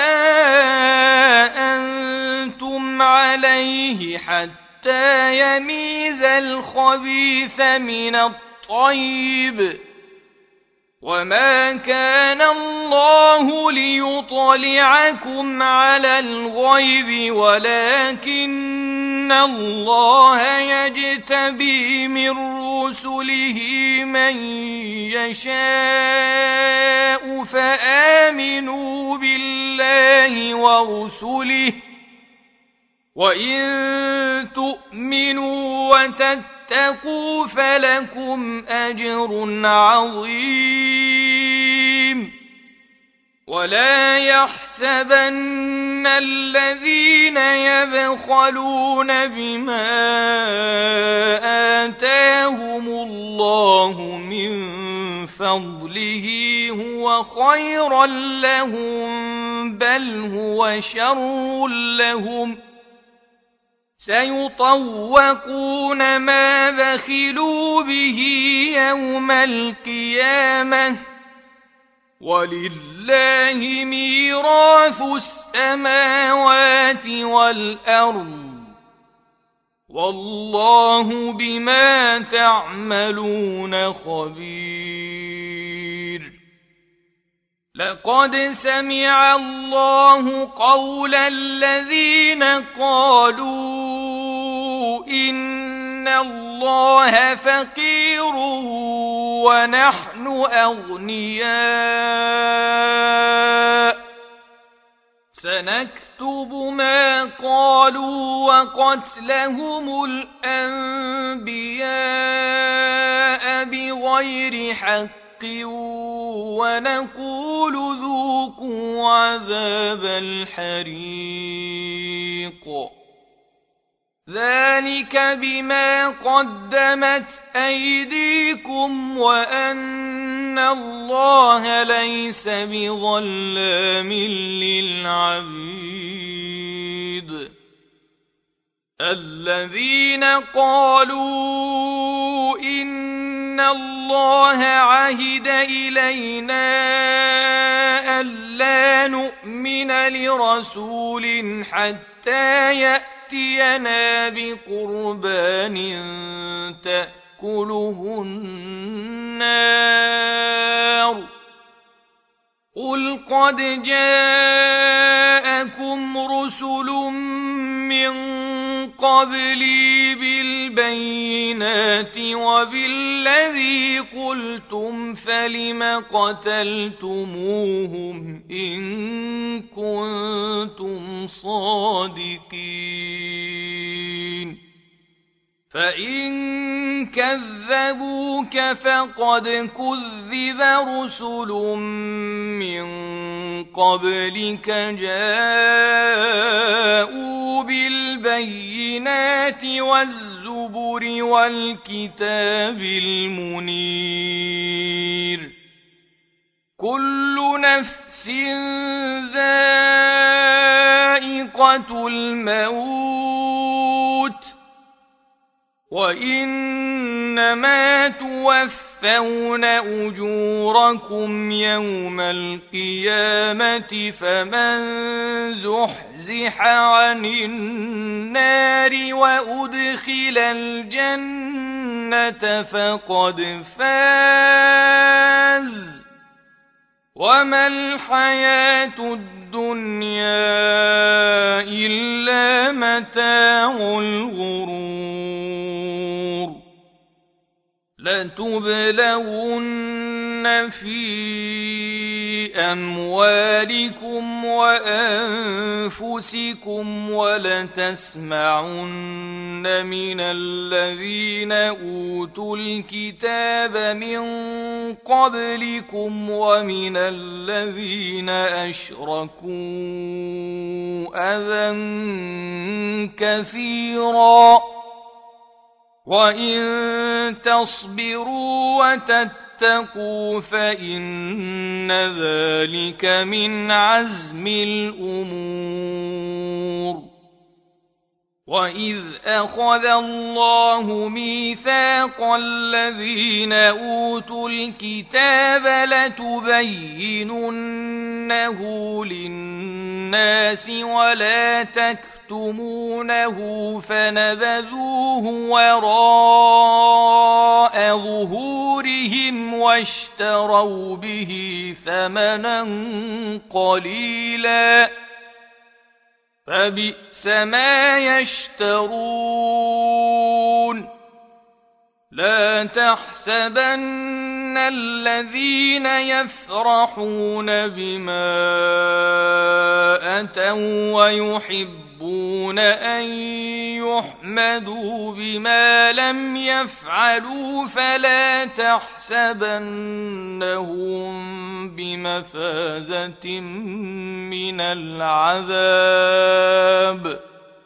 أنتم عليه حتى يميز الخبيث من الطيب وما كان الله ليطلعكم على الغيب ولكن الله يجتبي من رسله من يشاء فآمنوا بالله ورسله وإن تؤمنوا وتتقوا فلكم أجر عظيم ولا يحسبن الذين يبخلون بما آتاهم الله من فضله هو خيرا لهم بل هو شر لهم سيطوقون ما بخلوا به يوم القيامة ولله ميراث السماوات والأرض والله بما تعملون خبير لقد سمع الله قول الذين قالوا إن الله فقير ونحن أغنياء سنكتب ما قالوا وقتلهم الأنبياء بغير حق ونقول ذوقوا عذاب الحريق ذلك بما قدمت أيديكم وأن الله ليس بظلام للعبيد الذين قالوا إن الله عهد إلينا ألا نؤمن لرسول حتى يأتينا بقربان تأكله النار قل قد جاءكم رسل من قبلي بالبينات وبالذي قلتم فلم قتلتموهم إن كنتم صادقين فإن كذبوك فقد كذب رسل من قبلك جاءوا بالبينات والزبر والكتاب المنير كل نفس ذائقة الموت وإنما توفون أجوركم يوم القيامة فمن زحزح عن النار وأدخل الجنة فقد فاز وما الحياة الدنيا إلا متاع الغرور لتبلون في أموالكم وأنفسكم ولتسمعن من الذين أوتوا الكتاب من قبلكم ومن الذين أشركوا أذى كثيرا وإن تصبروا وتتقوا فإن ذلك من عزم الأمور وإذ أخذ الله ميثاق الذين أوتوا الكتاب لتبيننه للناس ولا تكتمونه فنبذوه وراء ظهورهم واشتروا به ثمنا قليلا فبئس ما يشترون لا تحسبن الذين يفرحون بما أتوا ويحبون أن يحمدوا بما لم يفعلوا فلا تحسبنهم بمفازة من العذاب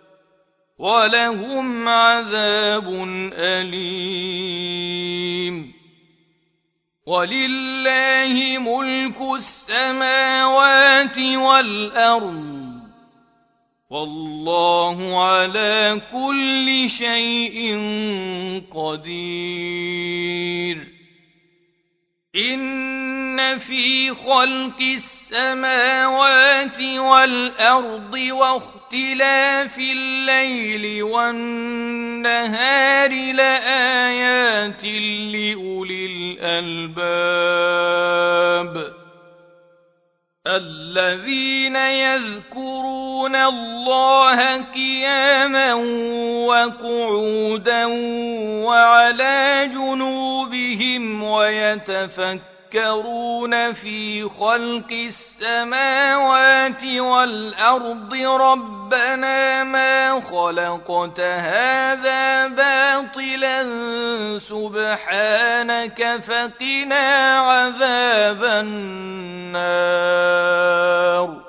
ولهم عذاب أليم ولله ملك السماوات والأرض والله على كل شيء قدير إن في خلق السماوات والأرض واختلاف الليل والنهار لآيات لأولي الألباب الذين يذكرون الله قياما وقعودا وعلى جنوبهم ويتفكرون في خلق السماوات والأرض ربنا ما خلقت هذا باطلا سبحانك فقنا عذاب النار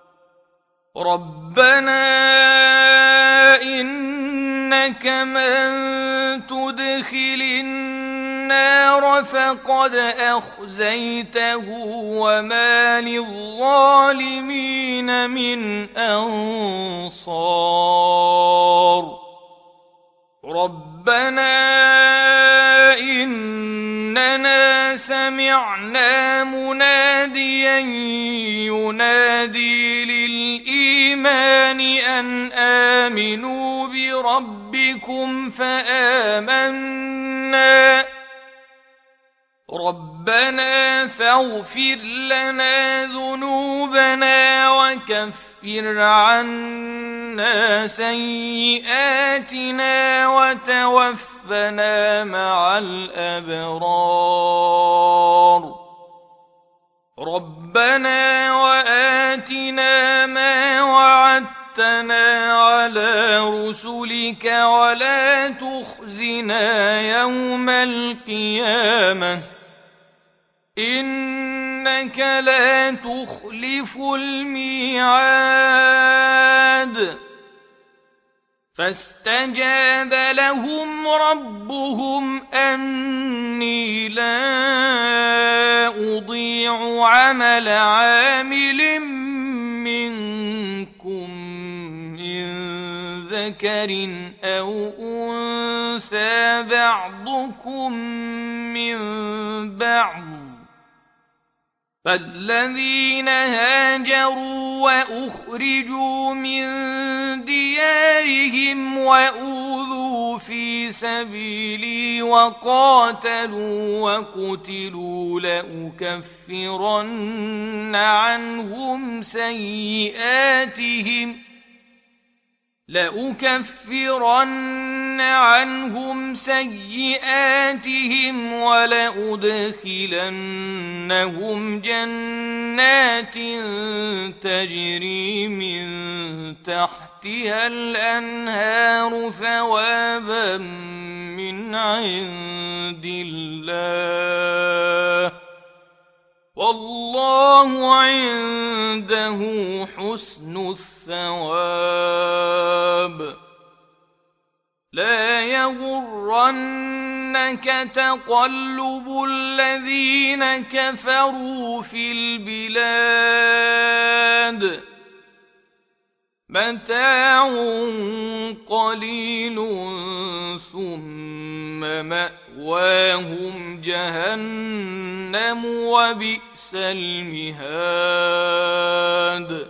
ربنا إنك من تدخل النار فقد أخزيته وما للظالمين من أنصار ربنا إننا سمعنا مناديا ينادي للإيمان أن آمنوا بربكم فآمنا ربنا فاغفر لنا ذنوبنا وكفر عنا سيئاتنا وتوفنا مع الأبرار ربنا وآتنا ما وعدتنا على رسلك ولا تخزنا يوم القيامة إنك لا تخلف الميعاد فاستجاب لهم ربهم أني لا أضيع عمل عامل منكم من ذكر أو أنثى ينسى بعضكم من بعض فالذين هاجروا وأخرجوا من ديارهم وأوذوا في سبيلي وقاتلوا وقتلوا لأكفرن عنهم سيئاتهم لأكفرن عنهم سيئاتهم ولأدخلنهم جنات تجري من تحتها الأنهار ثوابا من عند الله والله عنده حسن الثواب لا يغرنك تقلب الذين كفروا في البلاد متاع قليل ثم مأواهم جهنم وبئس المهاد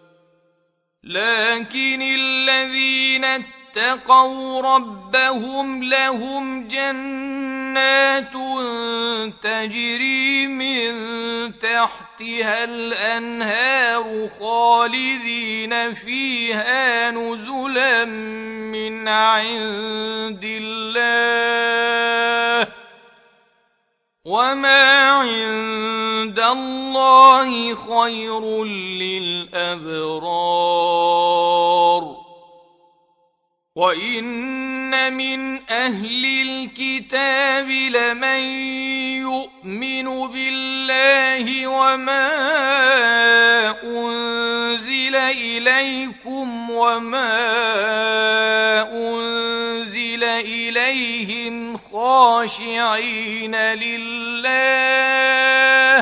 لكن الذين اتقوا ربهم لهم جنات تجري من تحتها الأنهار خالدين فيها نزلا من عند الله وما عند الله خير للأبرار وإن من أهل الكتاب لمن يؤمن بالله وما أنزل إليكم وما أنزل إليهم خاشعين لله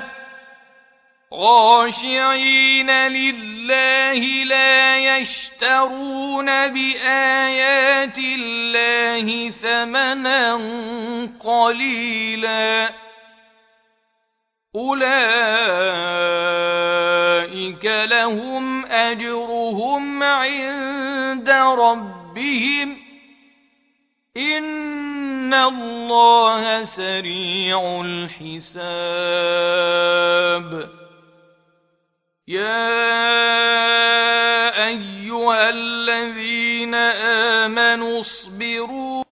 خاشعين لله لا يشترون بآيات الله ثمنا قليلا أولئك لهم أجرهم عند ربهم إن الله سريع الحساب يا أيها الذين آمنوا اصبروا